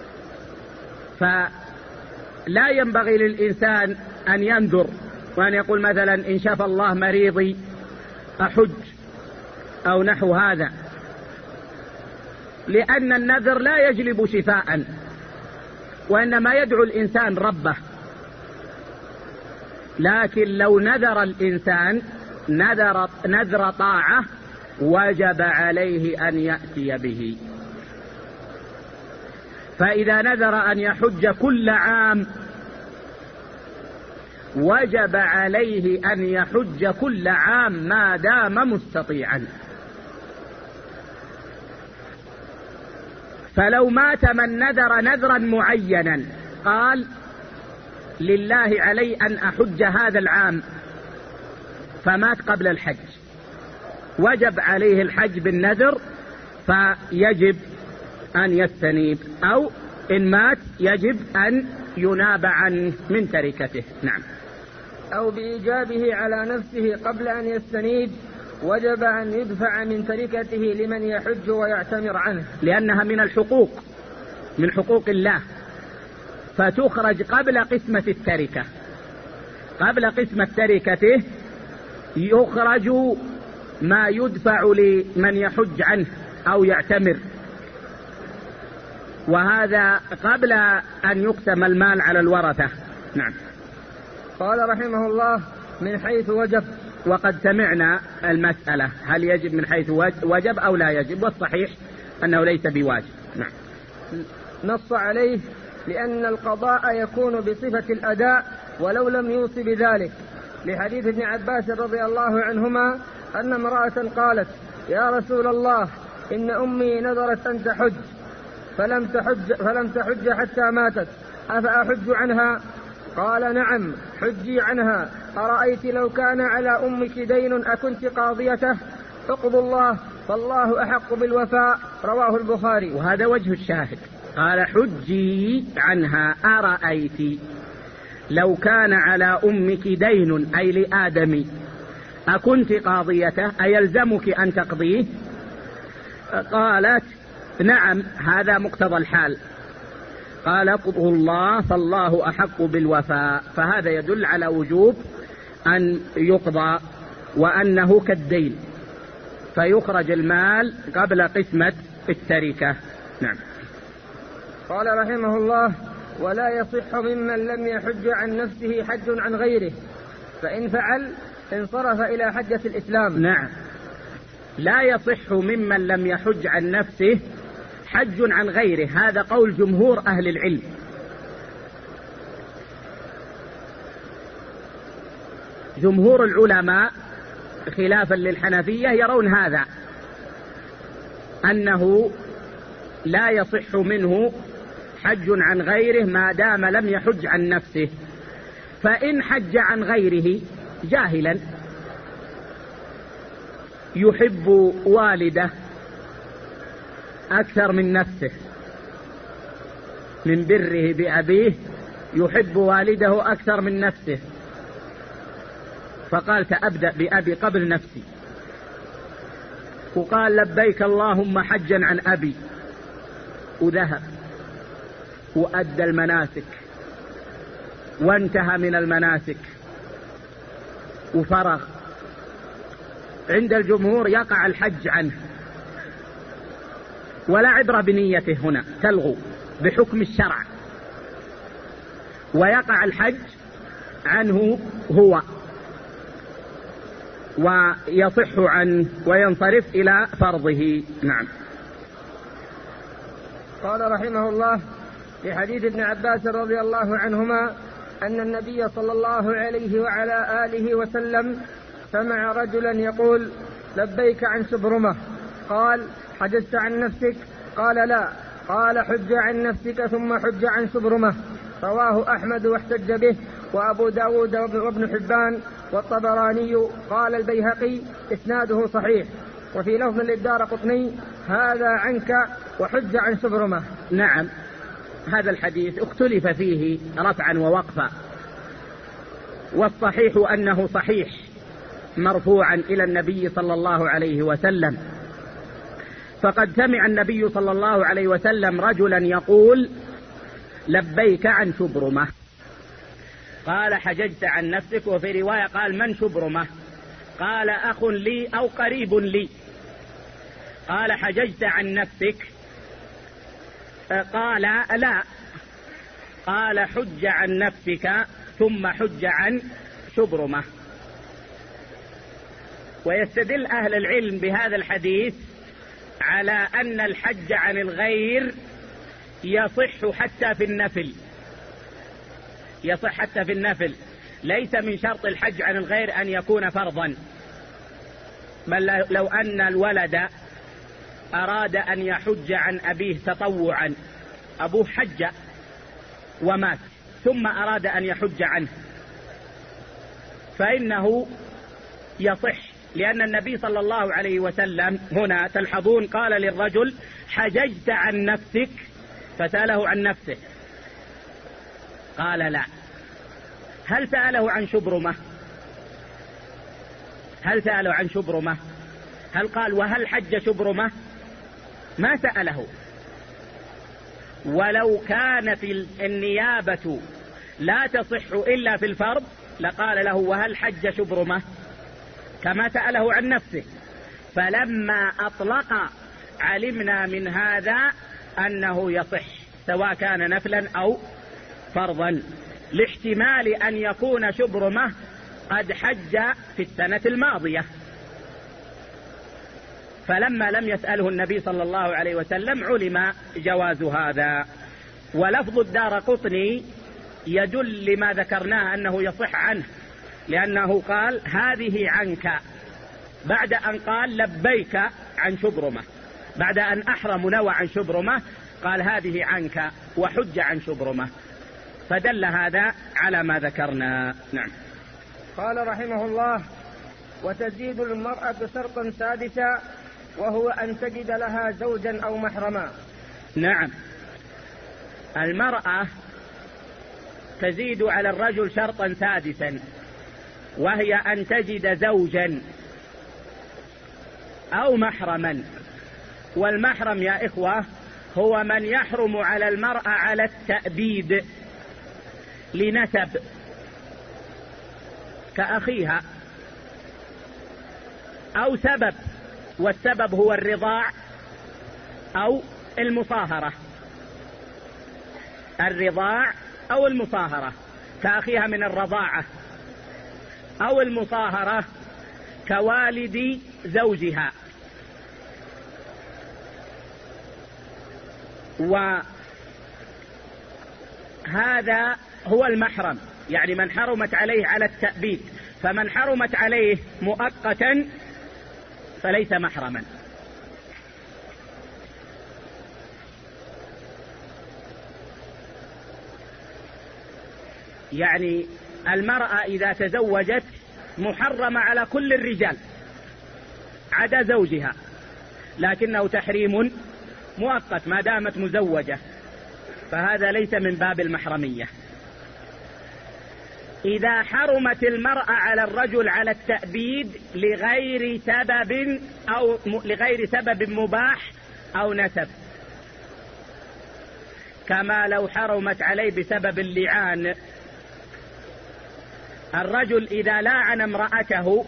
فلا ينبغي للإنسان أن ينذر وأن يقول مثلا إن شفى الله مريضي أحج أو نحو هذا، لأن النذر لا يجلب شفاء، وإنما يدعو الإنسان ربه. لكن لو نذر الإنسان نذر طاعة وجب عليه أن يأتي به. فإذا نذر أن يحج كل عام وجب عليه أن يحج كل عام ما دام مستطيعا. فلو مات من نذر نذرا معينا قال لله علي أن أحج هذا العام فمات قبل الحج، وجب عليه الحج بالنذر فيجب أن يستنيب، أو إن مات يجب أن يناب عنه من تركته. نعم. أو بإيجابه على نفسه قبل أن يستنيب وجب أن يدفع من تركته لمن يحج ويعتمر عنه، لأنها من الحقوق، من حقوق الله، فتخرج قبل قسمة التركة. قبل قسمة تركته يخرج ما يدفع لمن يحج عنه أو يعتمر، وهذا قبل أن يقسم المال على الورثة. نعم. قال رحمه الله من حيث وجب. وقد سمعنا المسألة هل يجب من حيث وجب أو لا يجب، والصحيح أنه ليس بواجب. نعم. نص عليه لأن القضاء يكون بصفة الأداء ولو لم يوص بذلك، لحديث ابن عباس رضي الله عنهما أن امرأة قالت يا رسول الله إن أمي نذرت أن تحج فلم تحج حتى ماتت، أفأحج عنها؟ قال نعم حجي عنها، أرأيت لو كان على أمك دين أكنت قاضيته؟ اقض الله فالله أحق بالوفاء، رواه البخاري. وهذا وجه الشاهد، قال حجي عنها أرأيت لو كان على أمك دين أي لآدم أكنت قاضيته أيلزمك أن تقضيه؟ قالت نعم هذا مقتضى الحال. قال اقضه الله فالله أحق بالوفاء، فهذا يدل على وجوب أن يقضى وأنه كالدين، فيخرج المال قبل قسمة التركة. نعم. قال رحمه الله ولا يصح ممن لم يحج عن نفسه حج عن غيره، فإن فعل انصرف إلى حجة الإسلام. نعم، لا يصح ممن لم يحج عن نفسه حج عن غيره، هذا قول جمهور أهل العلم. جمهور العلماء خلافا للحنفية يرون هذا، أنه لا يصح منه حج عن غيره ما دام لم يحج عن نفسه. فإن حج عن غيره جاهلا يحب والده أكثر من نفسه، من بره بأبيه يحب والده أكثر من نفسه، فقال سأبدأ بأبي قبل نفسي، وقال لبيك اللهم حجا عن أبي، وذهب وأدى المناسك وانتهى من المناسك وفرغ. عند الجمهور يقع الحج عنه ولا عبرة بنيته، هنا تلغو بحكم الشرع، ويقع الحج عنه هو ويصح عنه وينصرف إلى فرضه. نعم. قال رحمه الله في حديث ابن عباس رضي الله عنهما أن النبي صلى الله عليه وعلى آله وسلم سمع رجلا يقول لبيك عن شبرمة، قال حججت عن نفسك؟ قال لا. قال حج عن نفسك ثم حج عن شبرمة، رواه أحمد واحتج به وأبو داود وابن حبان والطبراني. قال البيهقي إسناده صحيح. وفي لفظ للدارقطني هذا عنك وحج عن شبرمة. نعم، هذا الحديث اختلف فيه رفعا ووقفا، والصحيح أنه صحيح مرفوعا إلى النبي صلى الله عليه وسلم. فقد سمع النبي صلى الله عليه وسلم رجلا يقول لبيك عن شبرمة. قال حججت عن نفسك. وفي رواية قال من شبرمة؟ قال أخ لي أو قريب لي. قال حججت عن نفسك؟ قال لا. قال حج عن نفسك ثم حج عن شبرمة. ويستدل أهل العلم بهذا الحديث على أن الحج عن الغير يصح حتى في النفل. يصح حتى في النفل. ليس من شرط الحج عن الغير أن يكون فرضا، بل لو أن الولد أراد أن يحج عن أبيه تطوعا، أبوه حج ومات ثم أراد أن يحج عنه، فإنه يصح، لأن النبي صلى الله عليه وسلم هنا تلحظون قال للرجل حججت عن نفسك، فسأله عن نفسه قال لا. هل سأله عن شبرمة؟ هل سأله عن شبرمة؟ هل قال وهل حج شبرمة؟ ما سأله. ولو كانت النيابة لا تصح إلا في الفرض لقال له وهل حج شبرمة، كما سأله عن نفسه. فلما أطلق علمنا من هذا أنه يصح سواء كان نفلا أو فرضا، لاحتمال أن يكون شبرمة قد حج في السنة الماضية، فلما لم يسأله النبي صلى الله عليه وسلم علم جواز هذا. ولفظ الدارقطني يدل لما ذكرناه أنه يصح عنه، لأنه قال هذه عنك بعد أن قال لبيك عن شبرمة، بعد أن أحرم نوى عن شبرمة قال هذه عنك وحج عن شبرمة، فدل هذا على ما ذكرنا. نعم. قال رحمه الله: وتزيد المرأة شرطا سادسا وهو أن تجد لها زوجا أو محرما. نعم، المرأة تزيد على الرجل شرطا سادسا وهي أن تجد زوجا أو محرما. والمحرم يا إخوة هو من يحرم على المرأة على التأبيد لنسب كأخيها أو سبب، والسبب هو الرضاع أو المصاهرة، الرضاع أو المصاهرة كأخيها من الرضاعة، أو المصاهرة كوالد زوجها. وهذا هو المحرم، يعني من حرمت عليه على التأبيد. فمن حرمت عليه مؤقتا فليس محرما. يعني المرأة إذا تزوجت محرمة على كل الرجال عدا زوجها، لكنه تحريم مؤقت ما دامت مزوجة، فهذا ليس من باب المحرمية. إذا حرمت المرأة على الرجل على التأبيد لغير سبب أو لغير سبب مباح أو نسب، كما لو حرمت عليه بسبب اللعان. الرجل إذا لاعن امرأته،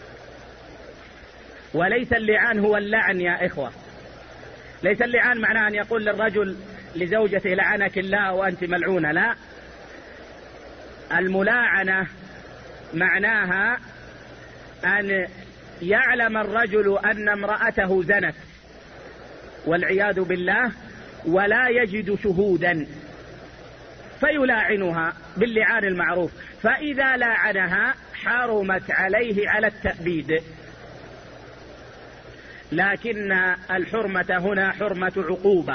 وليس اللعان هو اللعن يا إخوة، ليس اللعان معناه أن يقول للرجل لزوجته لعنك الله وأنت ملعونة، لا، الملاعنة معناها أن يعلم الرجل أن امرأته زنت والعياذ بالله ولا يجد شهودا فيلاعنها باللعان المعروف، فإذا لاعنها حرمت عليه على التأبيد. لكن الحرمة هنا حرمة عقوبة،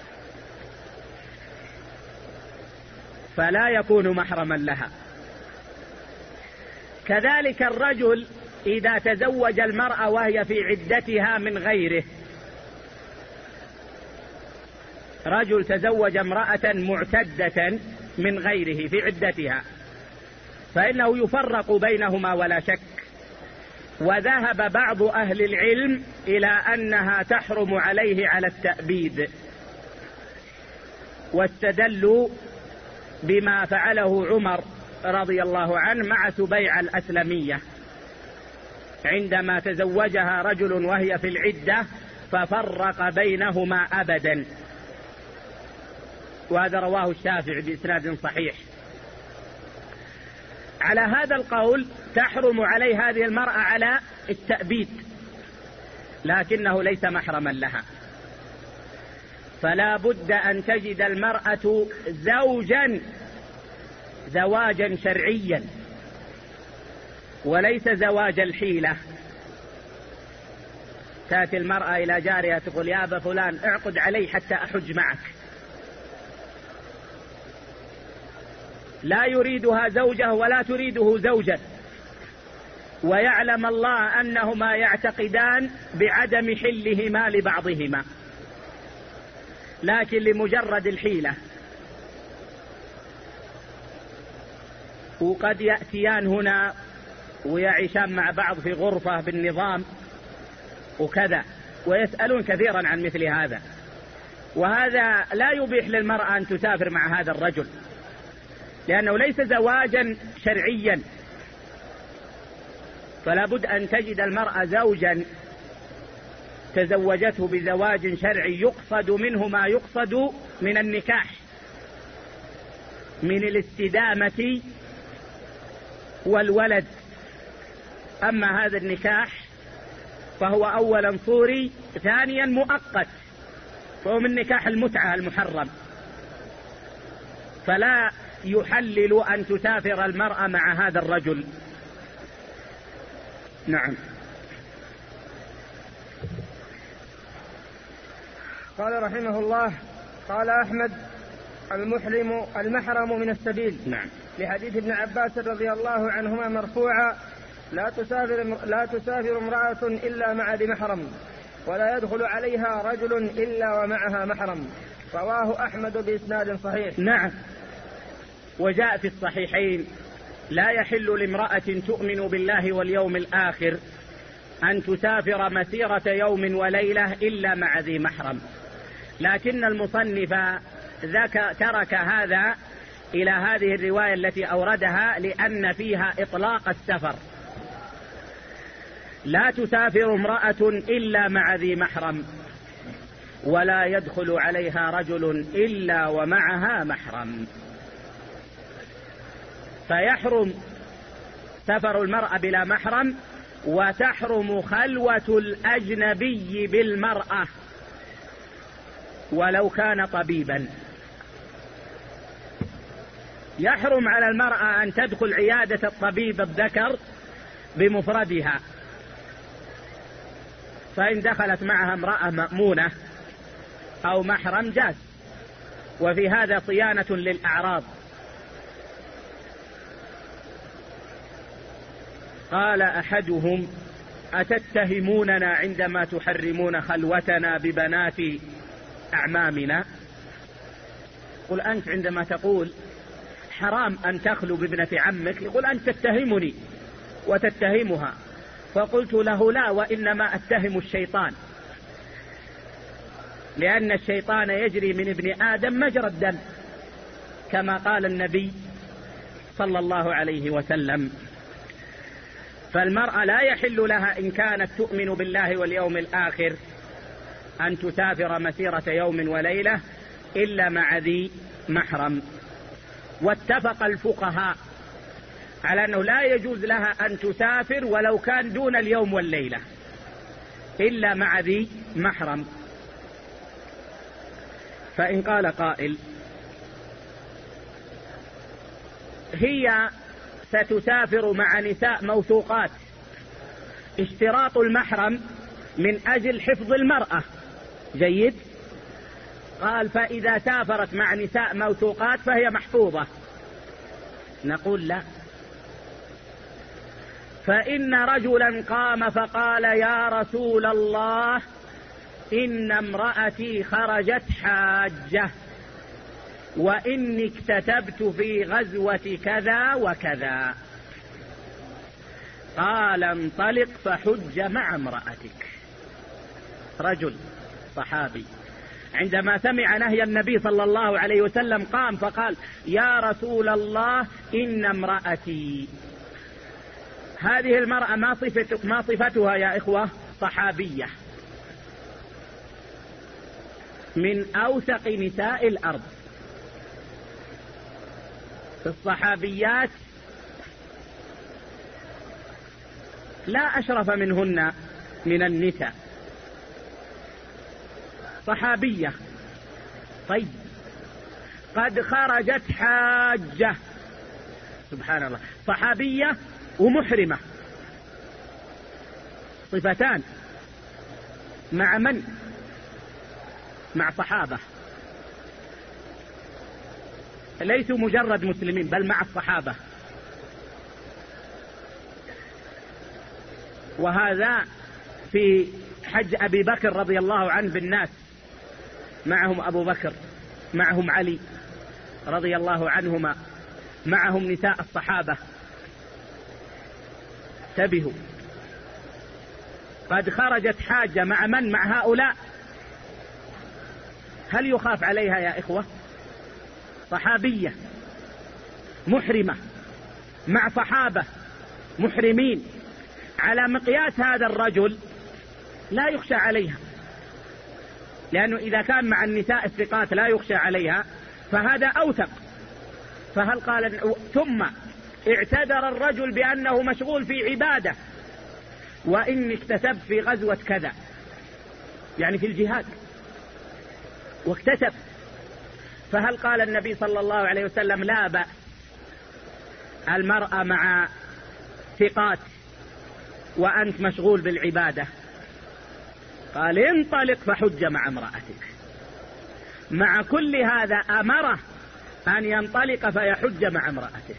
فلا يكون محرما لها. كذلك الرجل إذا تزوج المرأة وهي في عدتها من غيره، رجل تزوج امرأة معتدة من غيره في عدتها، فإنه يفرق بينهما ولا شك. وذهب بعض أهل العلم إلى أنها تحرم عليه على التأبيد، واستدلوا بما فعله عمر رضي الله عنه مع سبيعة الأسلمية عندما تزوجها رجل وهي في العدة ففرق بينهما أبدا، وهذا رواه الشافعي بإسناد صحيح. على هذا القول تحرم عليه هذه المرأة على التأبيد، لكنه ليس محرما لها، فلا بد أن تجد المرأة زوجا زواجا شرعيا وليس زواج الحيلة. تأتي المرأة إلى جارها تقول يا أبا فلان اعقد علي حتى أحج معك، لا يريدها زوجه ولا تريده زوجا، ويعلم الله أنهما يعتقدان بعدم حلهما لبعضهما، لكن لمجرد الحيلة. وقد يأتيان هنا ويعيشان مع بعض في غرفة بالنظام وكذا، ويسألون كثيرا عن مثل هذا، وهذا لا يبيح للمرأة أن تسافر مع هذا الرجل، لأنه ليس زواجا شرعيا. فلا بد أن تجد المرأة زوجا تزوجته بزواج شرعي يقصد منه ما يقصد من النكاح من الاستدامة والولد. أما هذا النكاح فهو أولا صوري، ثانيا مؤقت، فهو من نكاح المتعة المحرم، فلا يحلل أن تسافر المرأة مع هذا الرجل. نعم. قال رحمه الله: قال أحمد: المحرم من السبيل. نعم. لحديث ابن عباس رضي الله عنهما مرفوعا: لا تسافر امرأة إلا مع ذي محرم، ولا يدخل عليها رجل إلا ومعها محرم. رواه أحمد بإسناد صحيح. نعم. وجاء في الصحيحين: لا يحل لامرأة تؤمن بالله واليوم الآخر أن تسافر مسيرة يوم وليلة إلا مع ذي محرم. لكن المصنف ترك هذا إلى هذه الرواية التي أوردها لأن فيها إطلاق السفر. لا تسافر امرأة إلا مع ذي محرم، ولا يدخل عليها رجل إلا ومعها محرم. فيحرم سفر المرأة بلا محرم، وتحرم خلوة الأجنبي بالمرأة ولو كان طبيبا. يحرم على المرأة أن تدخل عيادة الطبيب الذكر بمفردها، فإن دخلت معها امرأة مأمونة أو محرم جاز، وفي هذا صيانة للأعراض. قال أحدهم: أتتهموننا عندما تحرمون خلوتنا ببنات أعمامنا؟ قل أنت عندما تقول حرام أن تخلو بابنة عمك، يقول أنت تتهمني وتتهمها. فقلت له: لا، وإنما أتهم الشيطان، لأن الشيطان يجري من ابن آدم مجرى الدم، كما قال النبي صلى الله عليه وسلم. فالمرأة لا يحل لها إن كانت تؤمن بالله واليوم الآخر أن تسافر مسيرة يوم وليلة إلا مع ذي محرم. واتفق الفقهاء على أنه لا يجوز لها أن تسافر ولو كان دون اليوم والليلة إلا مع ذي محرم. فإن قال قائل: هي ستسافر مع نساء موثوقات، اشتراط المحرم من أجل حفظ المرأة، جيد. قال: فإذا سافرت مع نساء موثوقات فهي محفوظة. نقول: لا، فإن رجلا قام فقال: يا رسول الله، إن امرأتي خرجت حاجة، وإني اكتتبت في غزوة كذا وكذا. قال: انطلق فحج مع امرأتك. رجل صحابي عندما سمع نهي النبي صلى الله عليه وسلم قام فقال: يا رسول الله إن امرأتي. هذه المرأة ما صفتها يا إخوة؟ صحابية من أوثق نساء الأرض. الصحابيات لا أشرف منهن من النساء. صحابية. طيب قد خرجت حاجة، سبحان الله، صحابية ومحرمة، صفتان. مع من؟ مع صحابة، ليسوا مجرد مسلمين بل مع الصحابة. وهذا في حج أبي بكر رضي الله عنه بالناس، معهم أبو بكر، معهم علي رضي الله عنهما، معهم نساء الصحابة. انتبهوا، قد خرجت حاجة مع من؟ مع هؤلاء. هل يخاف عليها يا إخوة؟ صحابية محرمة مع صحابة محرمين، على مقياس هذا الرجل لا يخشى عليها، لأنه إذا كان مع النساء الثقات لا يخشى عليها فهذا أوثق. فهل قال ثم اعتذر الرجل بأنه مشغول في عبادة وإني اكتسبت في غزوة كذا، يعني في الجهاد واكتسب، فهل قال النبي صلى الله عليه وسلم لا بأس المرأة مع ثقات وأنت مشغول بالعبادة؟ قال انطلق فحج مع امرأتك. مع كل هذا أمره أن ينطلق فيحج مع امرأته.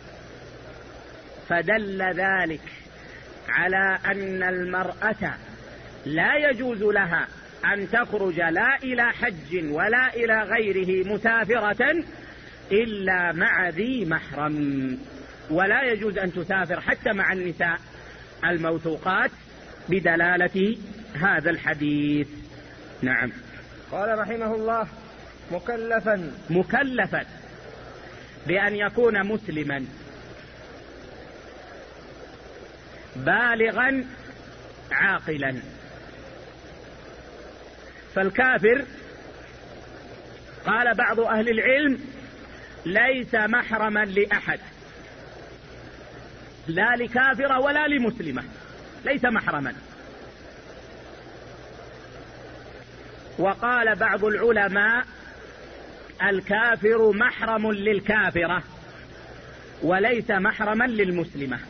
فدل ذلك على أن المرأة لا يجوز لها أن تخرج لا إلى حج ولا إلى غيره مسافرة إلا مع ذي محرم، ولا يجوز أن تسافر حتى مع النساء الموثوقات بدلالة هذا الحديث. نعم. قال رحمه الله: مكلفا بأن يكون مسلما بالغا عاقلا. فالكافر قال بعض أهل العلم ليس محرما لأحد، لا لكافرة ولا لمسلمة، ليس محرما. وقال بعض العلماء الكافر محرم للكافرة وليس محرما للمسلمة.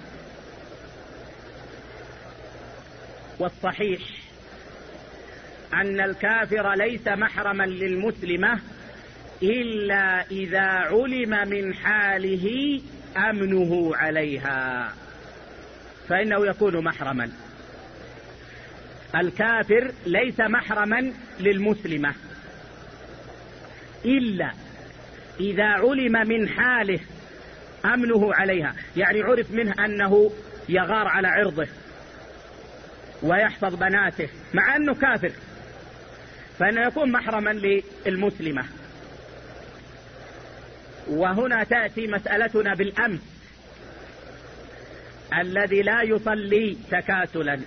والصحيح أن الكافر ليس محرما للمسلمة إلا إذا علم من حاله أمنه عليها، فإنه يكون محرما. الكافر ليس محرما للمسلمة إلا إذا علم من حاله أمنه عليها، يعني عرف منه أنه يغار على عرضه ويحفظ بناته مع أنه كافر، فإنه يكون محرما للمسلمة. وهنا تأتي مسألتنا بالأمس: الذي لا يصلي تكاسلا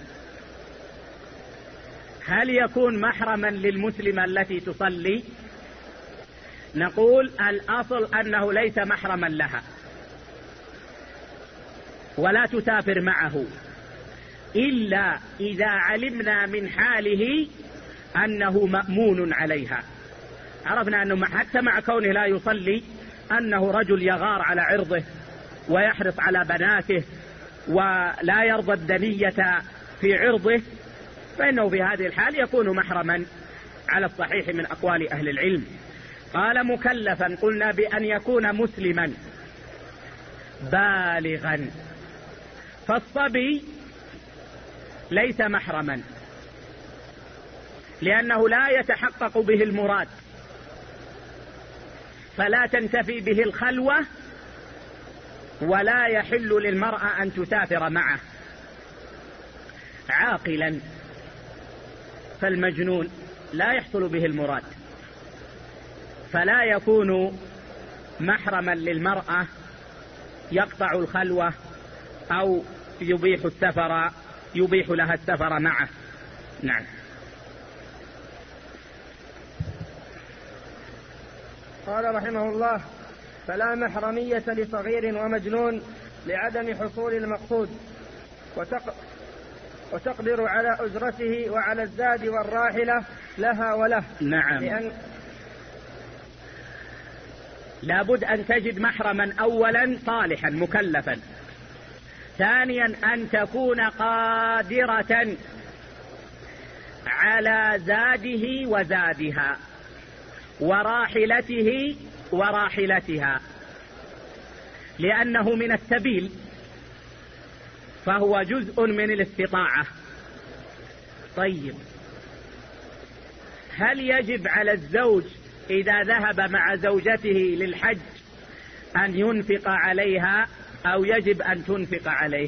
هل يكون محرما للمسلمة التي تصلي؟ نقول الأصل أنه ليس محرما لها ولا تسافر معه إلا إذا علمنا من حاله أنه مأمون عليها. عرفنا أنه حتى مع كونه لا يصلي أنه رجل يغار على عرضه ويحرص على بناته ولا يرضى الدنية في عرضه، فإنه في هذه الحال يكون محرما على الصحيح من أقوال أهل العلم. قال مكلفا، قلنا بأن يكون مسلما بالغا. فالصبي ليس محرما لأنه لا يتحقق به المراد، فلا تنتفي به الخلوة ولا يحل للمرأة أن تسافر معه. عاقلا، فالمجنون لا يحصل به المراد فلا يكون محرما للمرأة يقطع الخلوة أو يبيح لها السفر معه. نعم. قال رحمه الله: فلا محرمية لصغير ومجنون لعدم حصول المقصود، وتقدر على أجرته وعلى الزاد والراحلة لها وله. نعم. لابد أن تجد محرما أولا صالحا مكلفا، ثانيا أن تكون قادرة على زاده وزادها وراحلته وراحلتها، لأنه من السبيل فهو جزء من الاستطاعة. طيب، هل يجب على الزوج إذا ذهب مع زوجته للحج أن ينفق عليها أو يجب أن تنفق عليه؟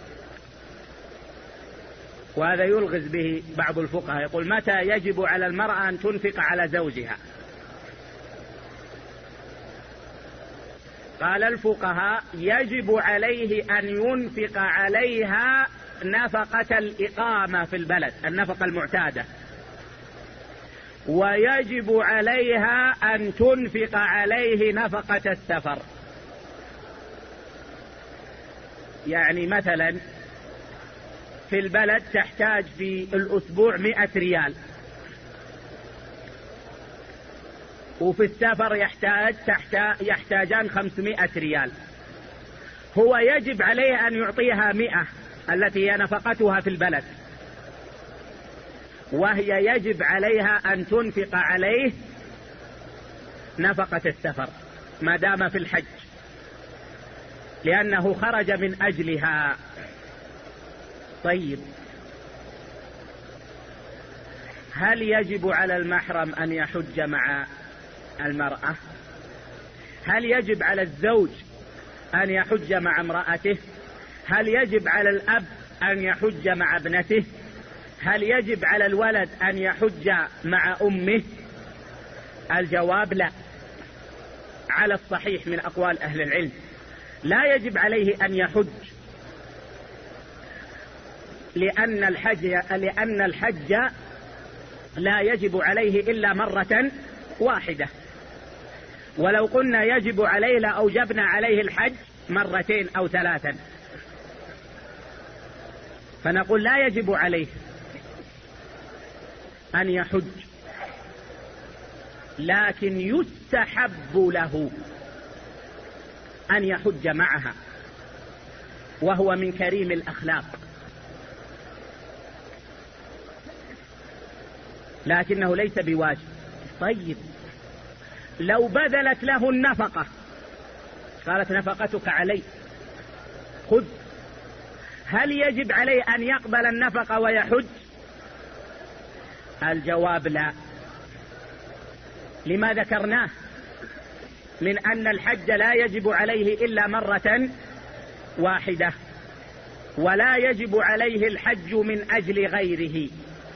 وهذا يلغز به بعض الفقهاء، يقول: متى يجب على المرأة أن تنفق على زوجها؟ قال الفقهاء: يجب عليه أن ينفق عليها نفقة الإقامة في البلد، النفقة المعتادة، ويجب عليها أن تنفق عليه نفقة السفر. يعني مثلا في البلد تحتاج في الأسبوع 100 ريال، وفي السفر يحتاجان 500 ريال. هو يجب عليه أن يعطيها 100 التي هي نفقتها في البلد، وهي يجب عليها أن تنفق عليه نفقة السفر ما دام في الحج، لأنه خرج من أجلها. طيب، هل يجب على المحرم أن يحج مع المرأة؟ هل يجب على الزوج أن يحج مع امرأته؟ هل يجب على الأب أن يحج مع ابنته؟ هل يجب على الولد أن يحج مع أمه؟ الجواب: لا، على الصحيح من أقوال أهل العلم لا يجب عليه أن يحج، لأن الحج لا يجب عليه إلا مرة واحدة، ولو قلنا يجب عليه لأوجبنا عليه الحج مرتين أو 3، فنقول لا يجب عليه أن يحج، لكن يستحب له أن يحج معها، وهو من كريم الأخلاق، لكنه ليس بواجب. طيب، لو بذلت له النفقة، قالت: نفقتك علي، خذ، هل يجب عليه أن يقبل النفقة ويحج؟ الجواب: لا، لما ذكرناه من أن الحج لا يجب عليه إلا مرة واحدة، ولا يجب عليه الحج من أجل غيره.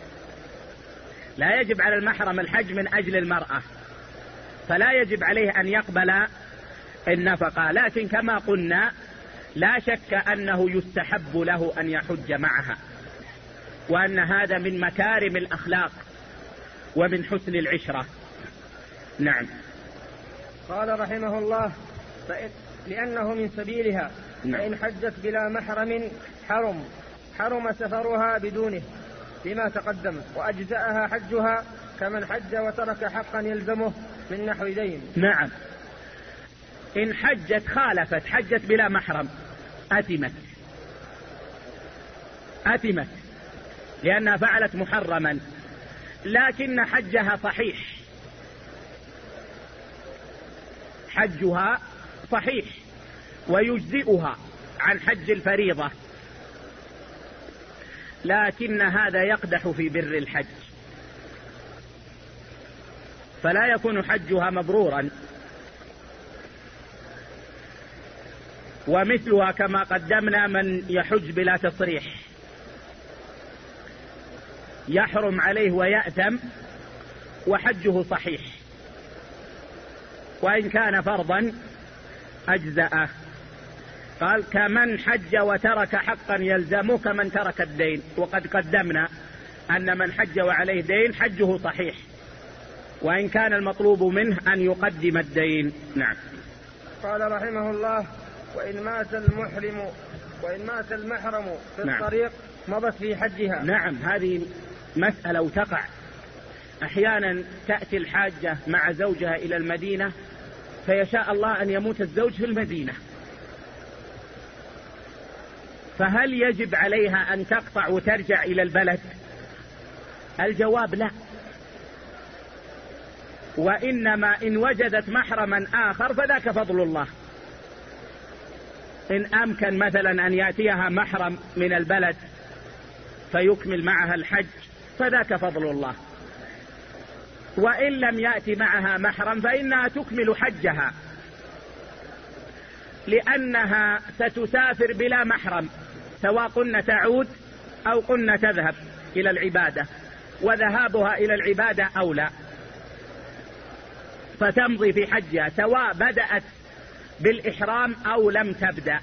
لا يجب على المحرم الحج من أجل المرأة، فلا يجب عليه أن يقبل النفقة، لكن كما قلنا لا شك أنه يستحب له أن يحج معها، وأن هذا من مكارم الأخلاق ومن حسن العشرة. نعم. قال رحمه الله: لأنه من سبيلها. نعم. فإن حجت بلا محرم حرم سفرها بدونه لما تقدم، وأجزأها حجها كمن حج وترك حقا يلزمه من نحو دين. نعم. إن حجت خالفت، حجت بلا محرم، أثمت لأنها فعلت محرما، لكن حجها صحيح ويجزئها عن حج الفريضة، لكن هذا يقدح في بر الحج، فلا يكون حجها مبرورا. ومثلها كما قدمنا من يحج بلا تصريح، يحرم عليه ويأثم وحجه صحيح، وإن كان فرضا أجزأه. قال كمن حج وترك حقا يلزمه كمن ترك الدين، وقد قدمنا أن من حج وعليه دين حجه صحيح، وإن كان المطلوب منه أن يقدم الدين. نعم. قال رحمه الله: وإن مات المحرم في الطريق مضت في حجها. نعم، هذه مسألة وتقع أحيانا. تأتي الحاجة مع زوجها إلى المدينة فيشاء الله أن يموت الزوج في المدينة، فهل يجب عليها أن تقطع وترجع إلى البلد؟ الجواب لا، وإنما إن وجدت محرما آخر فذاك فضل الله. إن أمكن مثلا أن يأتيها محرم من البلد فيكمل معها الحج فذاك فضل الله، وإن لم يأتي معها محرم فإنها تكمل حجها، لأنها ستسافر بلا محرم، سواء قلنا تعود أو قلنا تذهب إلى العبادة، وذهابها إلى العبادة أولى، فتمضي في حجها سواء بدأت بالإحرام أو لم تبدأ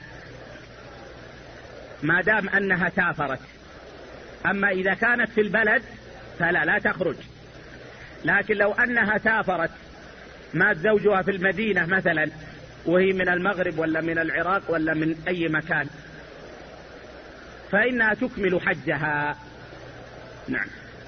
ما دام أنها سافرت. أما إذا كانت في البلد فلا، لا تخرج. لكن لو أنها سافرت مات زوجها في المدينة مثلا وهي من المغرب ولا من العراق ولا من أي مكان فإنها تكمل حجها. نعم.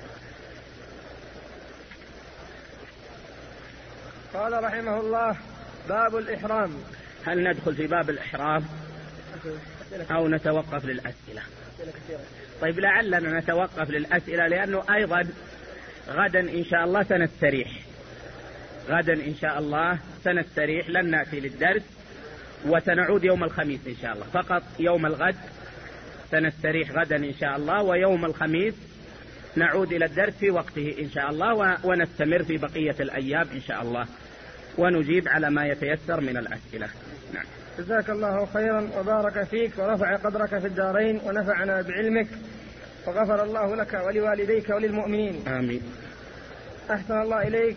قال رحمه الله: باب الإحرام. هل ندخل في باب الإحرام أو نتوقف للأسئلة؟ طيب لعلنا نتوقف للأسئلة، لأنه أيضا غدا إن شاء الله سنستريح. غدا إن شاء الله سنستريح، لن نأتي للدرس، وسنعود يوم الخميس إن شاء الله. فقط يوم الغد سنستريح غدا إن شاء الله، ويوم الخميس نعود إلى الدرس في وقته إن شاء الله، ونستمر في بقية الأيام إن شاء الله، ونجيب على ما يتيسر من الأسئلة. نعم. جزاك الله خيرا وبارك فيك ورفع قدرك في الدارين ونفعنا بعلمك، وغفر الله لك ولوالديك وللمؤمنين. آمين. أحسن الله إليك.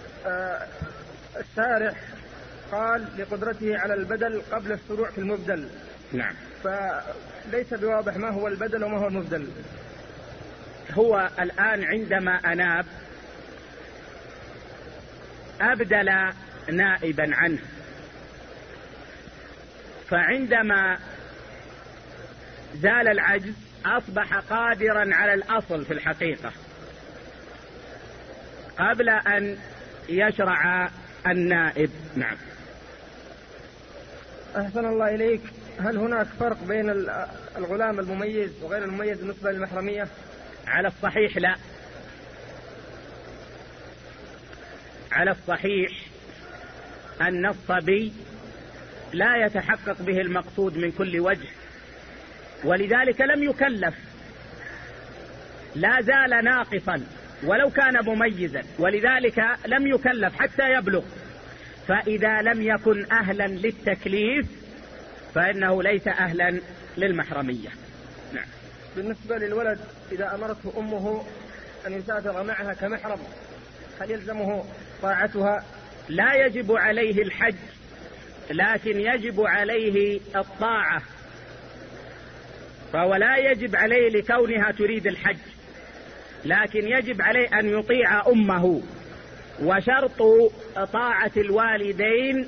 الشارح قال لقدرته على البدل قبل الشروع في المبدل. نعم. فليس بواضح ما هو البدل وما هو المبدل. هو الآن عندما أناب أبدل نائبا عنه، فعندما زال العجز أصبح قادرا على الأصل في الحقيقة قبل أن يشرع النائب. نعم. أحسن الله إليك. هل هناك فرق بين الغلام المميز وغير المميز بالنسبة للمحرمية؟ على الصحيح لا. على الصحيح أن الصبي لا يتحقق به المقصود من كل وجه، ولذلك لم يكلف، لا زال ناقصا ولو كان مميزا، ولذلك لم يكلف حتى يبلغ. فإذا لم يكن أهلا للتكليف فإنه ليس أهلا للمحرمية. نعم. بالنسبة للولد إذا أمرته أمه أن يسافر معها كمحرم هل يلزمه طاعتها؟ لا يجب عليه الحج، لكن يجب عليه الطاعة، فهو لا يجب عليه لكونها تريد الحج، لكن يجب عليه أن يطيع أمه. وشرط طاعة الوالدين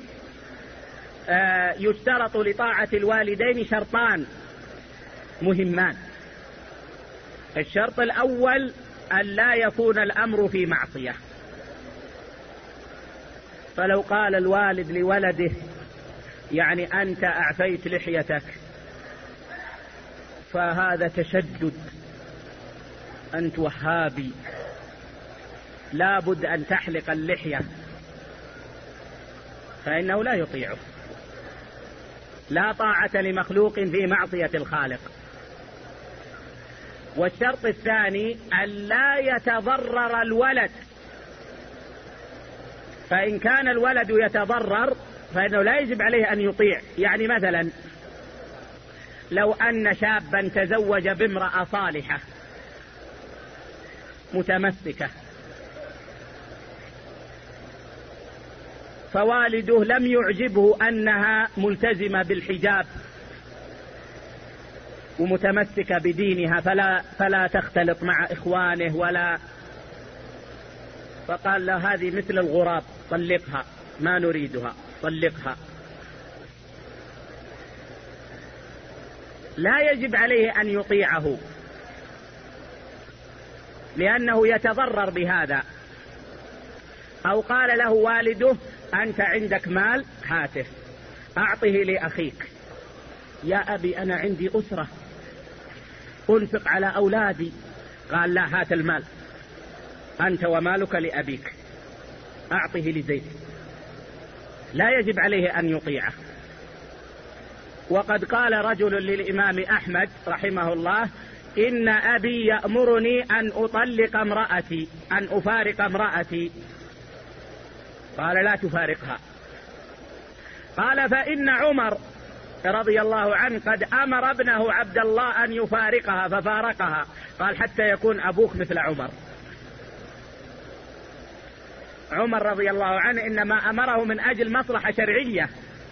يشترط لطاعة الوالدين شرطان مهمان. الشرط الأول أن لا يكون الأمر في معصية، فلو قال الوالد لولده يعني أنت أعفيت لحيتك فهذا تشدد، أنت وهابي لابد أن تحلق اللحية، فإنه لا يطيعه. لا طاعة لمخلوق في معصية الخالق. والشرط الثاني أن لا يتضرر الولد، فإن كان الولد يتضرر فإنه لا يجب عليه أن يطيع. يعني مثلا لو أن شابا تزوج بامرأة صالحة متمسكة فوالده لم يعجبه أنها ملتزمة بالحجاب ومتمسكة بدينها فلا تختلط مع إخوانه ولا، فقال له هذه مثل الغراب طلقها، ما نريدها، طلقها. لا يجب عليه أن يطيعه لأنه يتضرر بهذا. أو قال له والده أنت عندك مال هاته أعطه لأخيك. يا أبي أنا عندي أسرة أنفق على أولادي. قال لا، هات المال أنت ومالك لأبيك، أعطه لزيد. لا يجب عليه أن يطيعه. وقد قال رجل للإمام أحمد رحمه الله إن أبي يأمرني أن أطلق امرأتي، أن أفارق امرأتي. قال لا تفارقها. قال فإن عمر رضي الله عنه قد أمر ابنه عبد الله أن يفارقها ففارقها. قال حتى يكون أبوك مثل عمر. عمر رضي الله عنه إنما أمره من أجل مصلحة شرعية،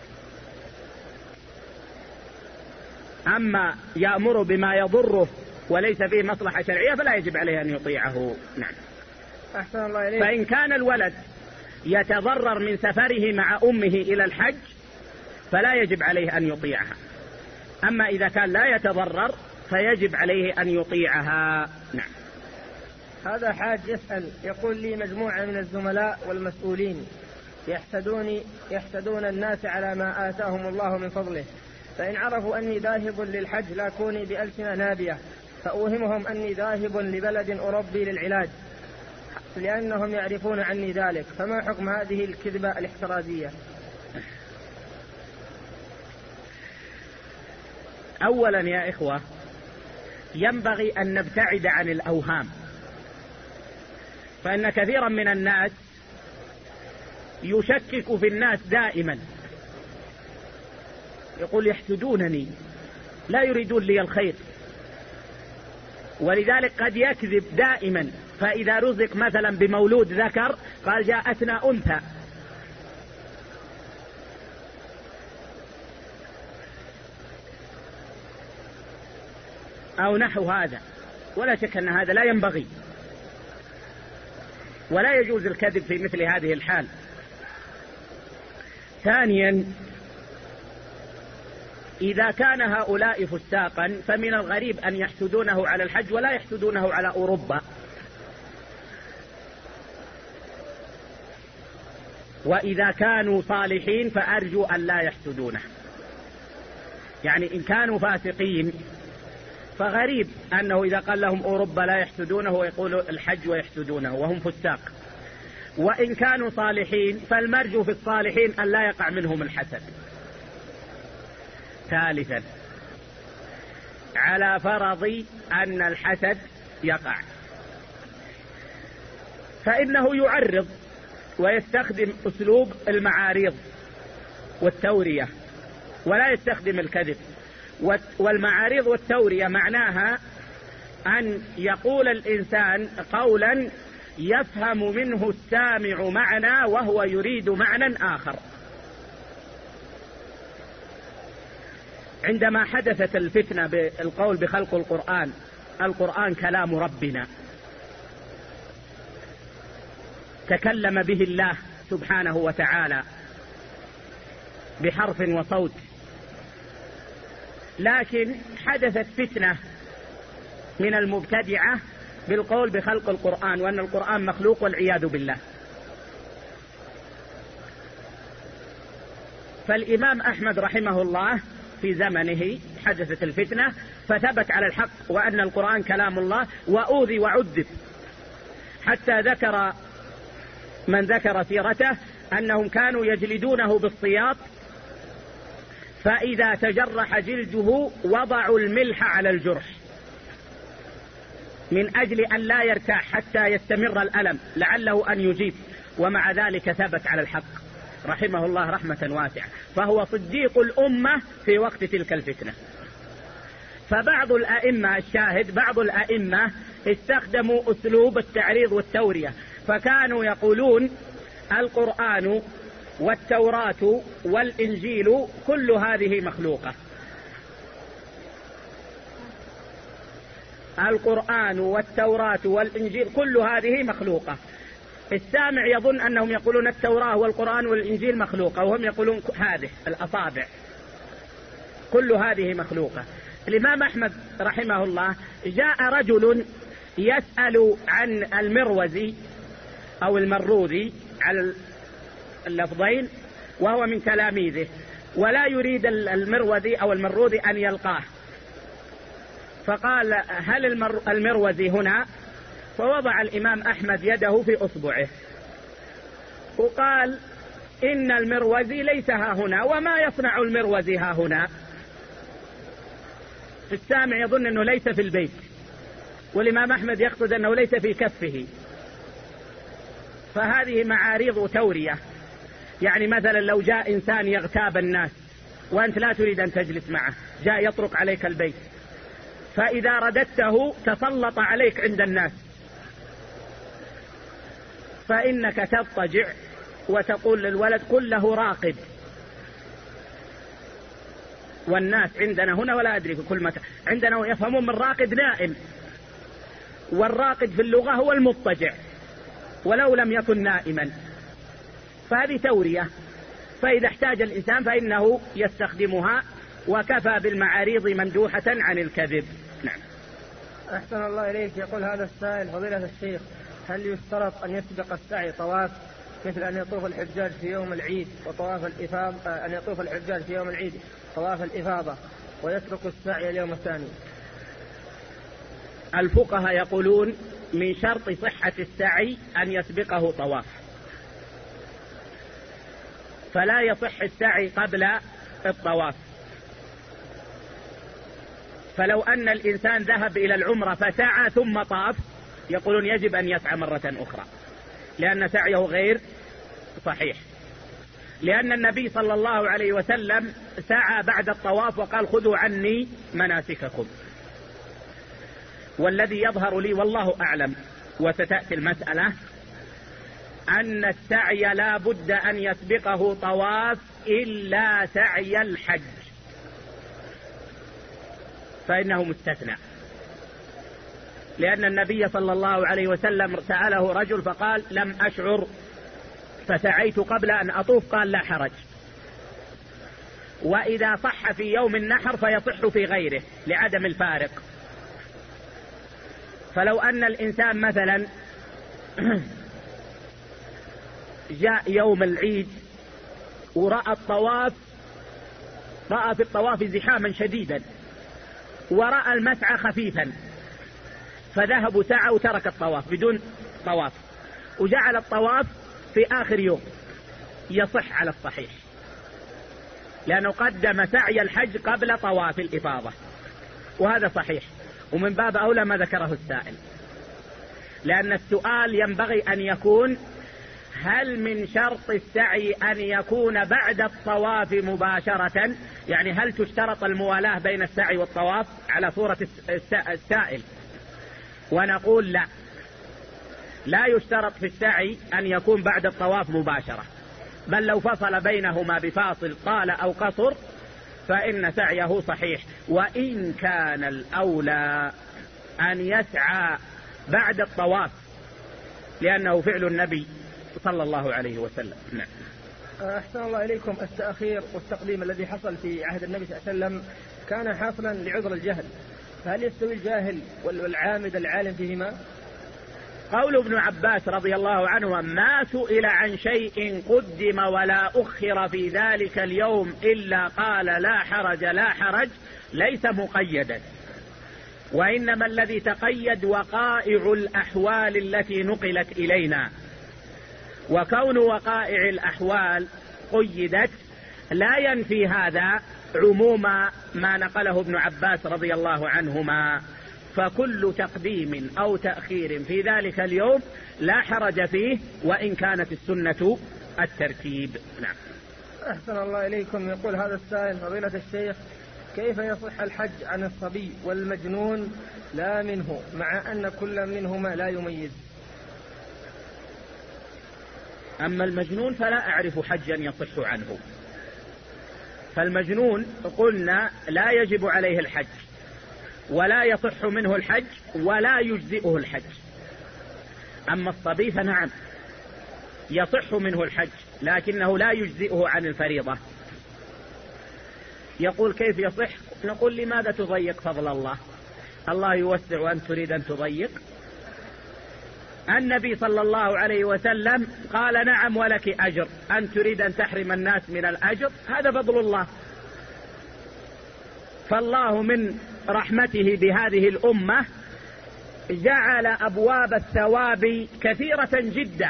أما يأمر بما يضره وليس فيه مصلحة شرعية فلا يجب عليه أن يطيعه. نعم. أحسن الله إليك. فإن كان الولد يتضرر من سفره مع أمه إلى الحج فلا يجب عليه أن يطيعها. أما إذا كان لا يتضرر فيجب عليه أن يطيعها. نعم. هذا حاج يسأل يقول لي مجموعة من الزملاء والمسؤولين يحسدون الناس على ما آتاهم الله من فضله، فإن عرفوا أني ذاهب للحج لاكوني بألسنة نابية فأوهمهم أني ذاهب لبلد أوروبي للعلاج لأنهم يعرفون عني ذلك، فما حكم هذه الكذبة الاحترازية؟ أولا يا إخوة ينبغي أن نبتعد عن الأوهام، فإن كثيرا من الناس يشكك في الناس دائما، يقول يحسدونني لا يريدون لي الخير، ولذلك قد يكذب دائما. فإذا رزق مثلا بمولود ذكر قال جاءتنا أنثى، أو نحو هذا، ولا شك أن هذا لا ينبغي ولا يجوز الكذب في مثل هذه الحال. ثانيا إذا كان هؤلاء فساقا فمن الغريب أن يحسدونه على الحج ولا يحسدونه على أوروبا. وإذا كانوا صالحين فأرجو أن لا يحسدونه. يعني إن كانوا فاسقين فغريب أنه إذا قال لهم أوروبا لا يحسدونه ويقولوا الحج ويحسدونه وهم فساق. وإن كانوا صالحين فالمرجو في الصالحين أن لا يقع منهم الحسد. ثالثا على فرض أن الحسد يقع فإنه يعرض ويستخدم أسلوب المعاريض والتورية ولا يستخدم الكذب. والمعاريض والتورية معناها أن يقول الإنسان قولا يفهم منه السامع معنى وهو يريد معنى آخر. عندما حدثت الفتنة بالقول بخلق القرآن كلام ربنا تكلم به الله سبحانه وتعالى بحرف وصوت، لكن حدثت فتنة من المبتدعة بالقول بخلق القرآن وأن القرآن مخلوق والعياذ بالله. فالإمام أحمد رحمه الله في زمنه حدثت الفتنة فثبت على الحق وأن القرآن كلام الله وأوذي وعذب، حتى ذكر من ذكر سيرته أنهم كانوا يجلدونه بالسياط فإذا تجرح جلده وضعوا الملح على الجرح من أجل أن لا يرتاح حتى يستمر الألم لعله أن يجيب، ومع ذلك ثبت على الحق رحمه الله رحمة واسعة، فهو صديق الأمة في وقت تلك الفتنة. فبعض الأئمة الشاهد بعض الأئمة استخدموا أسلوب التعريض والتورية، فكانوا يقولون القرآن والتوراة والإنجيل كل هذه مخلوقة. القرآن والتوراة والإنجيل كل هذه مخلوقة. السامع يظن أنهم يقولون التوراة والقرآن والإنجيل مخلوقة، وهم يقولون هذه الأصابع كل هذه مخلوقة. الإمام أحمد رحمه الله جاء رجل يسأل عن المروزي أو المروذي على اللفظين، وهو من تلاميذه، ولا يريد المروذي أو المروذي أن يلقاه، فقال: هل المروزي هنا؟ فوضع الإمام أحمد يده في أصبعه وقال: إن المروزي ليس ها هنا، وما يصنع المروزي ها هنا؟ السامع يظن أنه ليس في البيت، والإمام أحمد يقصد أنه ليس في كفه. فهذه معاريض تورية. يعني مثلا لو جاء إنسان يغتاب الناس وأنت لا تريد أن تجلس معه، جاء يطرق عليك البيت، فإذا رددته تسلط عليك عند الناس، فإنك تضطجع وتقول للولد: قل له راقد. والناس عندنا هنا ولا أدري في كل مكان عندنا يفهمون من راقد نائم، والراقد في اللغة هو المضطجع ولو لم يكن نائما. فهذه تورية، فإذا احتاج الإنسان فإنه يستخدمها، وكفى بالمعاريض مندوحة عن الكذب. نعم. أحسن الله إليك. يقول هذا السائل: فضيلة الشيخ، هل يشترط أن يسبق السعي طواف، مثل أن يطوف الحجاج في يوم العيد وطواف الإفاضة، أن يطوف الحجاج في يوم العيد طواف الإفاضة ويترك السعي اليوم الثاني؟ الفقهاء يقولون من شرط صحة السعي أن يسبقه طواف، فلا يصح السعي قبل الطواف. فلو أن الإنسان ذهب إلى العمرة فسعى ثم طاف، يقولون يجب أن يسعى مرة أخرى، لأن سعيه غير صحيح، لأن النبي صلى الله عليه وسلم سعى بعد الطواف وقال: خذوا عني مناسككم. والذي يظهر لي والله أعلم، وستأتي المسألة، أن السعي لا بد أن يسبقه طواف إلا سعي الحج، فإنه مستثنى، لأن النبي صلى الله عليه وسلم سأله رجل فقال: لم أشعر فسعيت قبل أن أطوف، قال: لا حرج. وإذا صح في يوم النحر فيصح في غيره لعدم الفارق. فلو أن الإنسان مثلا جاء يوم العيد ورأى الطواف، رأى في الطواف زحاما شديدا، ورأى المسعى خفيفا، فذهبوا سعوا وترك الطواف بدون طواف، وجعل الطواف في آخر يوم، يصح على الصحيح، لأنه قدم سعي الحج قبل طواف الإفاضة، وهذا صحيح. ومن باب أولى ما ذكره السائل، لأن السؤال ينبغي أن يكون: هل من شرط السعي أن يكون بعد الطواف مباشرة؟ يعني هل تشترط الموالاة بين السعي والطواف على صورة السائل؟ ونقول لا، لا يشترط في السعي أن يكون بعد الطواف مباشرة، بل لو فصل بينهما بفاصل طال أو قصر فإن سعيه صحيح، وإن كان الأولى أن يسعى بعد الطواف، لأنه فعل النبي صلى الله عليه وسلم. نعم. أحسن الله إليكم. التأخير والتقديم الذي حصل في عهد النبي صلى الله عليه وسلم كان حاصلا لعذر الجهل، فهل يستوي الجاهل والعامد العالم فيهما؟ قول ابن عباس رضي الله عنه: ما سئل عن شيء قدم ولا أخر في ذلك اليوم إلا قال لا حرج لا حرج، ليس مقيدا، وإنما الذي تقيد وقائع الأحوال التي نقلت إلينا. وكون وقائع الأحوال قيدت لا ينفي هذا عموم ما نقله ابن عباس رضي الله عنهما، فكل تقديم أو تأخير في ذلك اليوم لا حرج فيه، وإن كانت السنة الترتيب. نعم. أحسن الله إليكم. يقول هذا السائل: فضيلة الشيخ، كيف يصح الحج عن الصبي والمجنون لا منه، مع أن كل منهما لا يميز؟ أما المجنون فلا أعرف حجا يصح عنه. فالمجنون قلنا لا يجب عليه الحج ولا يصح منه الحج ولا يجزئه الحج. أما الصبي فنعم يصح منه الحج لكنه لا يجزئه عن الفريضة. يقول كيف يصح؟ نقول لماذا تضيق فضل الله؟ الله يوسع وأنت تريد أن تضيق. النبي صلى الله عليه وسلم قال نعم ولك أجر، أن تريد أن تحرم الناس من الأجر، هذا فضل الله. فالله من رحمته بهذه الأمة جعل أبواب الثواب كثيرة جدا،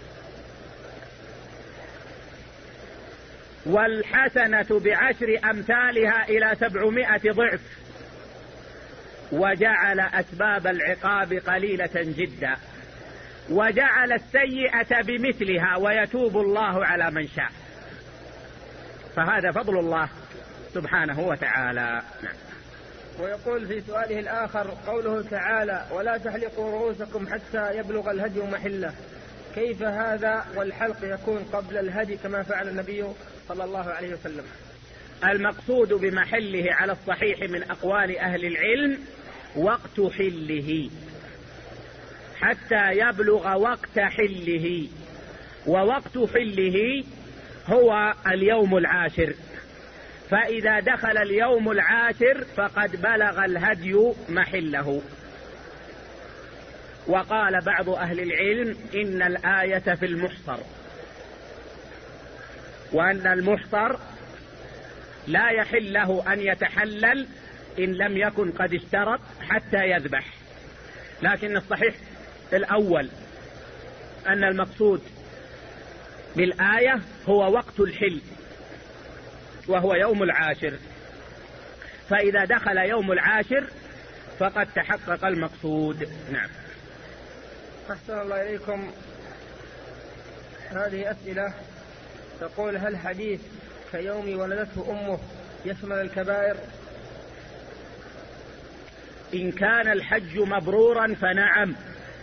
والحسنة بعشر أمثالها إلى 700 ضعف، وجعل أسباب العقاب قليلة جدا، وجعل السيئة بمثلها ويتوب الله على من شاء. فهذا فضل الله سبحانه وتعالى. ويقول في سؤاله الآخر قوله تعالى ولا تحلقوا رؤوسكم حتى يبلغ الهدي محله، كيف هذا والحلق يكون قبل الهدي كما فعل النبي صلى الله عليه وسلم؟ المقصود بمحله على الصحيح من أقوال أهل العلم وقت حله، حتى يبلغ وقت حله، ووقت حله هو اليوم العاشر، فإذا دخل اليوم العاشر فقد بلغ الهدي محله. وقال بعض أهل العلم إن الآية في المحصر، وأن المحصر لا يحل له أن يتحلل إن لم يكن قد اشترط حتى يذبح. لكن الصحيح الأول أن المقصود بالآية هو وقت الحل وهو يوم العاشر، فإذا دخل يوم العاشر فقد تحقق المقصود. نعم. أحسن الله إليكم. هذه أسئلة تقول هل حديث كيوم ولدته أمه يشمل الكبائر؟ إن كان الحج مبرورا فنعم،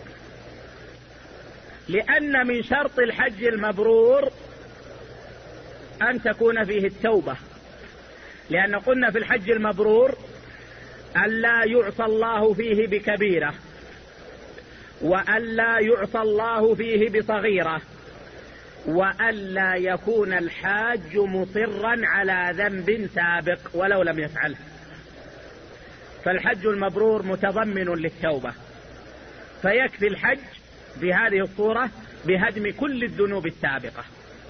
لأن من شرط الحج المبرور أن تكون فيه التوبة، لأن قلنا في الحج المبرور ألا يعصى الله فيه بكبيرة، وألا يعصى الله فيه بصغيرة، وألا يكون الحاج مصرا على ذنب سابق ولو لم يفعله. فالحج المبرور متضمن للتوبة، فيكفي الحج بهذه الصورة بهدم كل الذنوب السابقة.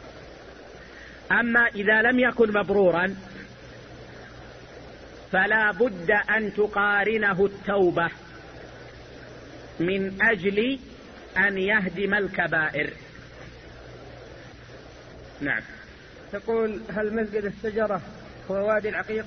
أما إذا لم يكن مبرورا فلا بد أن تقارنه التوبة من أجل أن يهدم الكبائر. نعم. تقول هل مسجد الشجرة هو وادي العقيق؟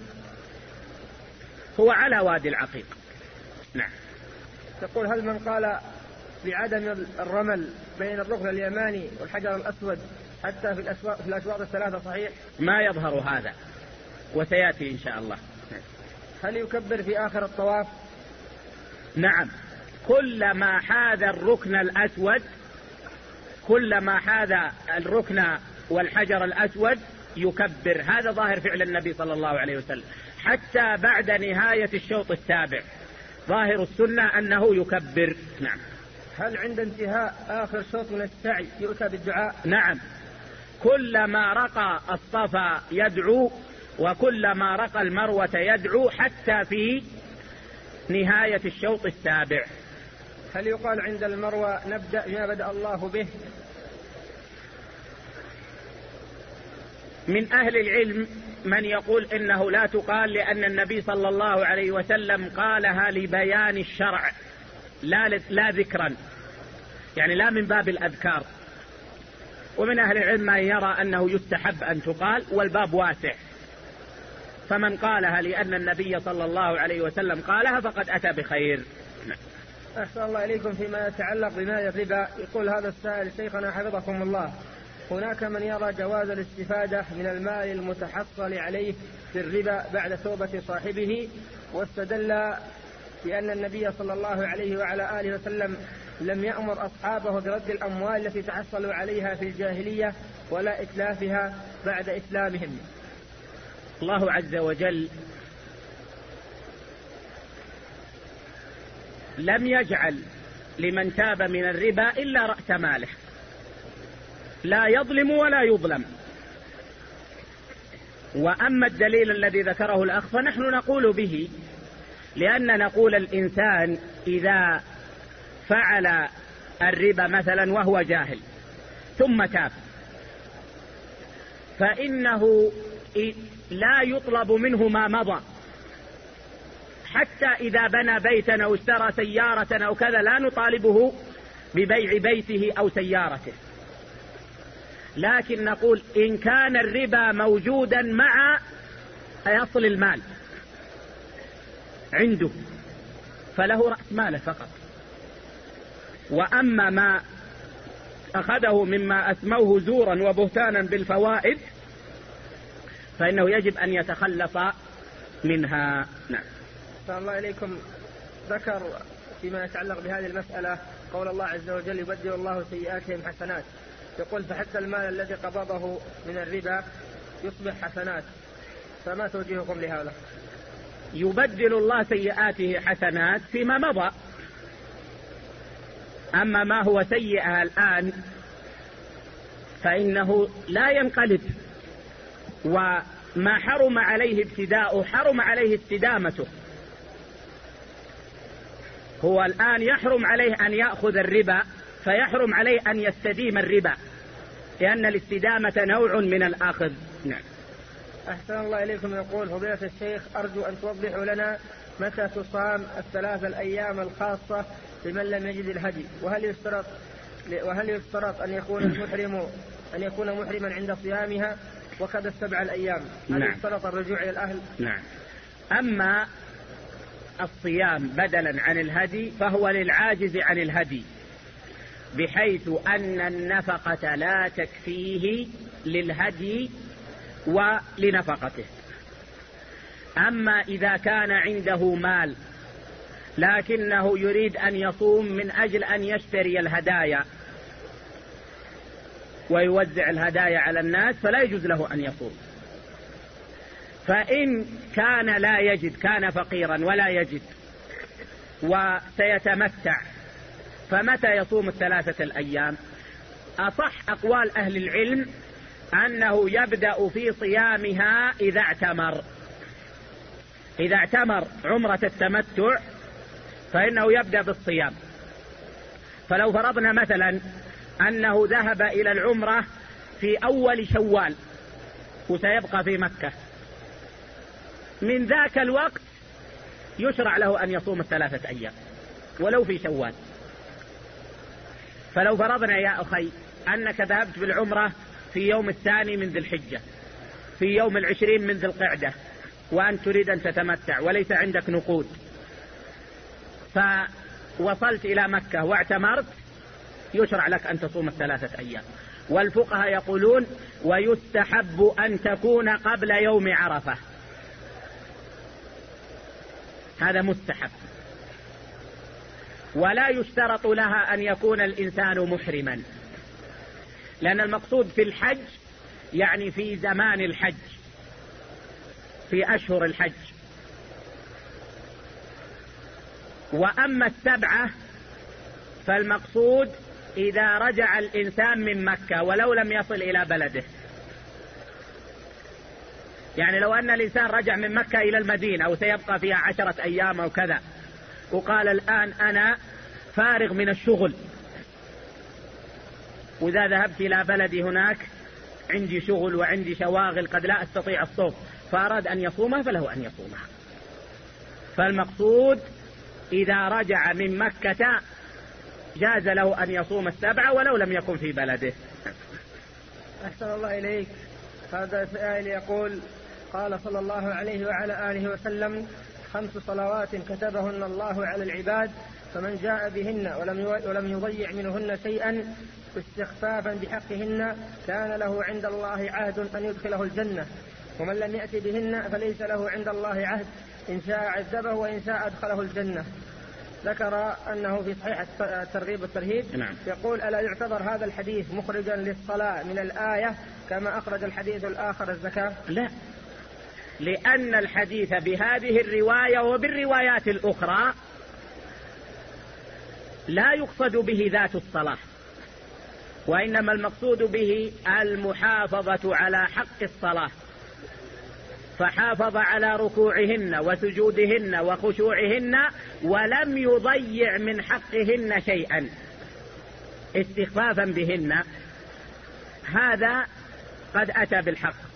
هو على وادي العقيق. نعم. تقول هل من قال بعدم الرمل بين الركن اليماني والحجر الأسود حتى في الأشواط الثلاثة صحيح؟ ما يظهر هذا وسيأتي إن شاء الله. هل يكبر في آخر الطواف؟ نعم، كلما حاذ الركن الأسود، كلما حاذ الركن والحجر الأسود يكبر. هذا ظاهر فعل النبي صلى الله عليه وسلم حتى بعد نهاية الشوط السابع، ظاهر السنة أنه يكبر. نعم. هل عند انتهاء آخر شوط من السعي يؤتى بالدعاء؟ نعم، كلما رقى الصفا يدعو، وكلما رقى المروة يدعو، حتى في نهاية الشوط السابع. هل يقال عند المروة نبدأ ما بدأ الله به؟ من أهل العلم من يقول إنه لا تقال، لأن النبي صلى الله عليه وسلم قالها لبيان الشرع لا ذكرا، يعني لا من باب الأذكار. ومن أهل العلم من يرى أنه يستحب أن تقال، والباب واسع، فمن قالها لأن النبي صلى الله عليه وسلم قالها فقد أتى بخير. أحسن الله إليكم. فيما يتعلق بمال الربا، يقول هذا السائل شيخنا حفظكم الله، هناك من يرى جواز الاستفادة من المال المتحصل عليه في الربا بعد توبة صاحبه، واستدل بأن النبي صلى الله عليه وعلى آله وسلم لم يأمر أصحابه برد الأموال التي تحصلوا عليها في الجاهلية ولا إتلافها بعد إسلامهم. الله عز وجل لم يجعل لمن تاب من الربا إلا رأس ماله، لا يظلم ولا يظلم. وأما الدليل الذي ذكره الأخ فنحن نقول به، لأن نقول الإنسان إذا فعل الربا مثلا وهو جاهل ثم تاب فإنه لا يطلب منه ما مضى، حتى إذا بنى بيتا أو اشترى سيارة أو كذا لا نطالبه ببيع بيته أو سيارته، لكن نقول إن كان الربا موجودا مع أصل المال عنده فله رأس ماله فقط، وأما ما أخذه مما أسموه زورا وبهتانا بالفوائد فإنه يجب أن يتخلص منها. نعم. صلى الله إليكم. ذكر فيما يتعلق بهذه المسألة قول الله عز وجل يبدل الله سيئاتهم حسنات، يقول فحتى المال الذي قبضه من الربا يصبح حسنات، فما توجيهكم لهذا؟ يبدل الله سيئاته حسنات فيما مضى، أما ما هو سيئة الآن فإنه لا ينقلب، وما حرم عليه ابتداءه حرم عليه استدامته. هو الآن يحرم عليه أن يأخذ الربا فيحرم عليه أن يستديم الربا، لأن الاستدامة نوع من الآخذ. نعم. أحسن الله إليكم. يقول فضيلة الشيخ أرجو أن توضحوا لنا متى تصام الثلاث الأيام الخاصة لمن لم يجد الهدي، وهل يشترط أن يكون محرما عند صيامها، وكذا السبع الأيام هل يشترط الرجوع إلى الأهل؟ نعم. أما الصيام بدلا عن الهدي فهو للعاجز عن الهدي، بحيث أن النفقة لا تكفيه للهدي ولنفقته. أما إذا كان عنده مال لكنه يريد أن يصوم من أجل أن يشتري الهدايا ويوزع الهدايا على الناس فلا يجوز له أن يصوم. فإن كان لا يجد، كان فقيرا ولا يجد وسيتمتع، فمتى يصوم الثلاثة الأيام؟ أصح أقوال أهل العلم أنه يبدأ في صيامها إذا اعتمر عمرة التمتع فإنه يبدأ بالصيام. فلو فرضنا مثلا أنه ذهب إلى العمرة في أول شوال وسيبقى في مكة، من ذاك الوقت يشرع له أن يصوم الثلاثة أيام ولو في شوال. فلو فرضنا يا أخي أنك ذهبت بالعمرة في يوم الثاني من ذي الحجة، في يوم 20 من ذي القعدة، وأن تريد أن تتمتع وليس عندك نقود، فوصلت إلى مكة واعتمرت، يشرع لك أن تصوم الثلاثة أيام. والفقهاء يقولون ويستحب أن تكون قبل يوم عرفة، هذا مستحب. ولا يشترط لها أن يكون الإنسان محرما، لأن المقصود في الحج يعني في زمان الحج، في أشهر الحج. وأما السبعة فالمقصود إذا رجع الإنسان من مكة ولو لم يصل إلى بلده. يعني لو أن الإنسان رجع من مكة إلى المدينة أو سيبقى فيها 10 أيام أو كذا، وقال الآن أنا فارغ من الشغل، وإذا ذهبت إلى بلدي هناك عندي شغل وعندي شواغل قد لا أستطيع الصوم، فأراد أن يصومها فله أن يصومها. فالمقصود إذا رجع من مكة جاز له أن يصوم السبعة ولو لم يكن في بلده. أحسن الله إليك. هذا سائل يقول قال صلى الله عليه وعلى آله وسلم 5 صلوات كتبهن الله على العباد، فمن جاء بهن ولم يضيع منهن شيئا استخفافا بحقهن كان له عند الله عهد أن يدخله الجنة، ومن لم يأتي بهن فليس له عند الله عهد، إن شاء عذبه وإن شاء أدخله الجنة. ذكر أنه في صحيح الترغيب والترهيب نعم. يقول: ألا يعتبر هذا الحديث مخرجا للصلاة من الآية كما أخرج الحديث الآخر الزكاة؟ لا، لأن الحديث بهذه الرواية وبالروايات الأخرى لا يقصد به ذات الصلاة، وإنما المقصود به المحافظة على حق الصلاة، فحافظ على ركوعهن وسجودهن وخشوعهن ولم يضيع من حقهن شيئا استخفافا بهن، هذا قد أتى بالحق.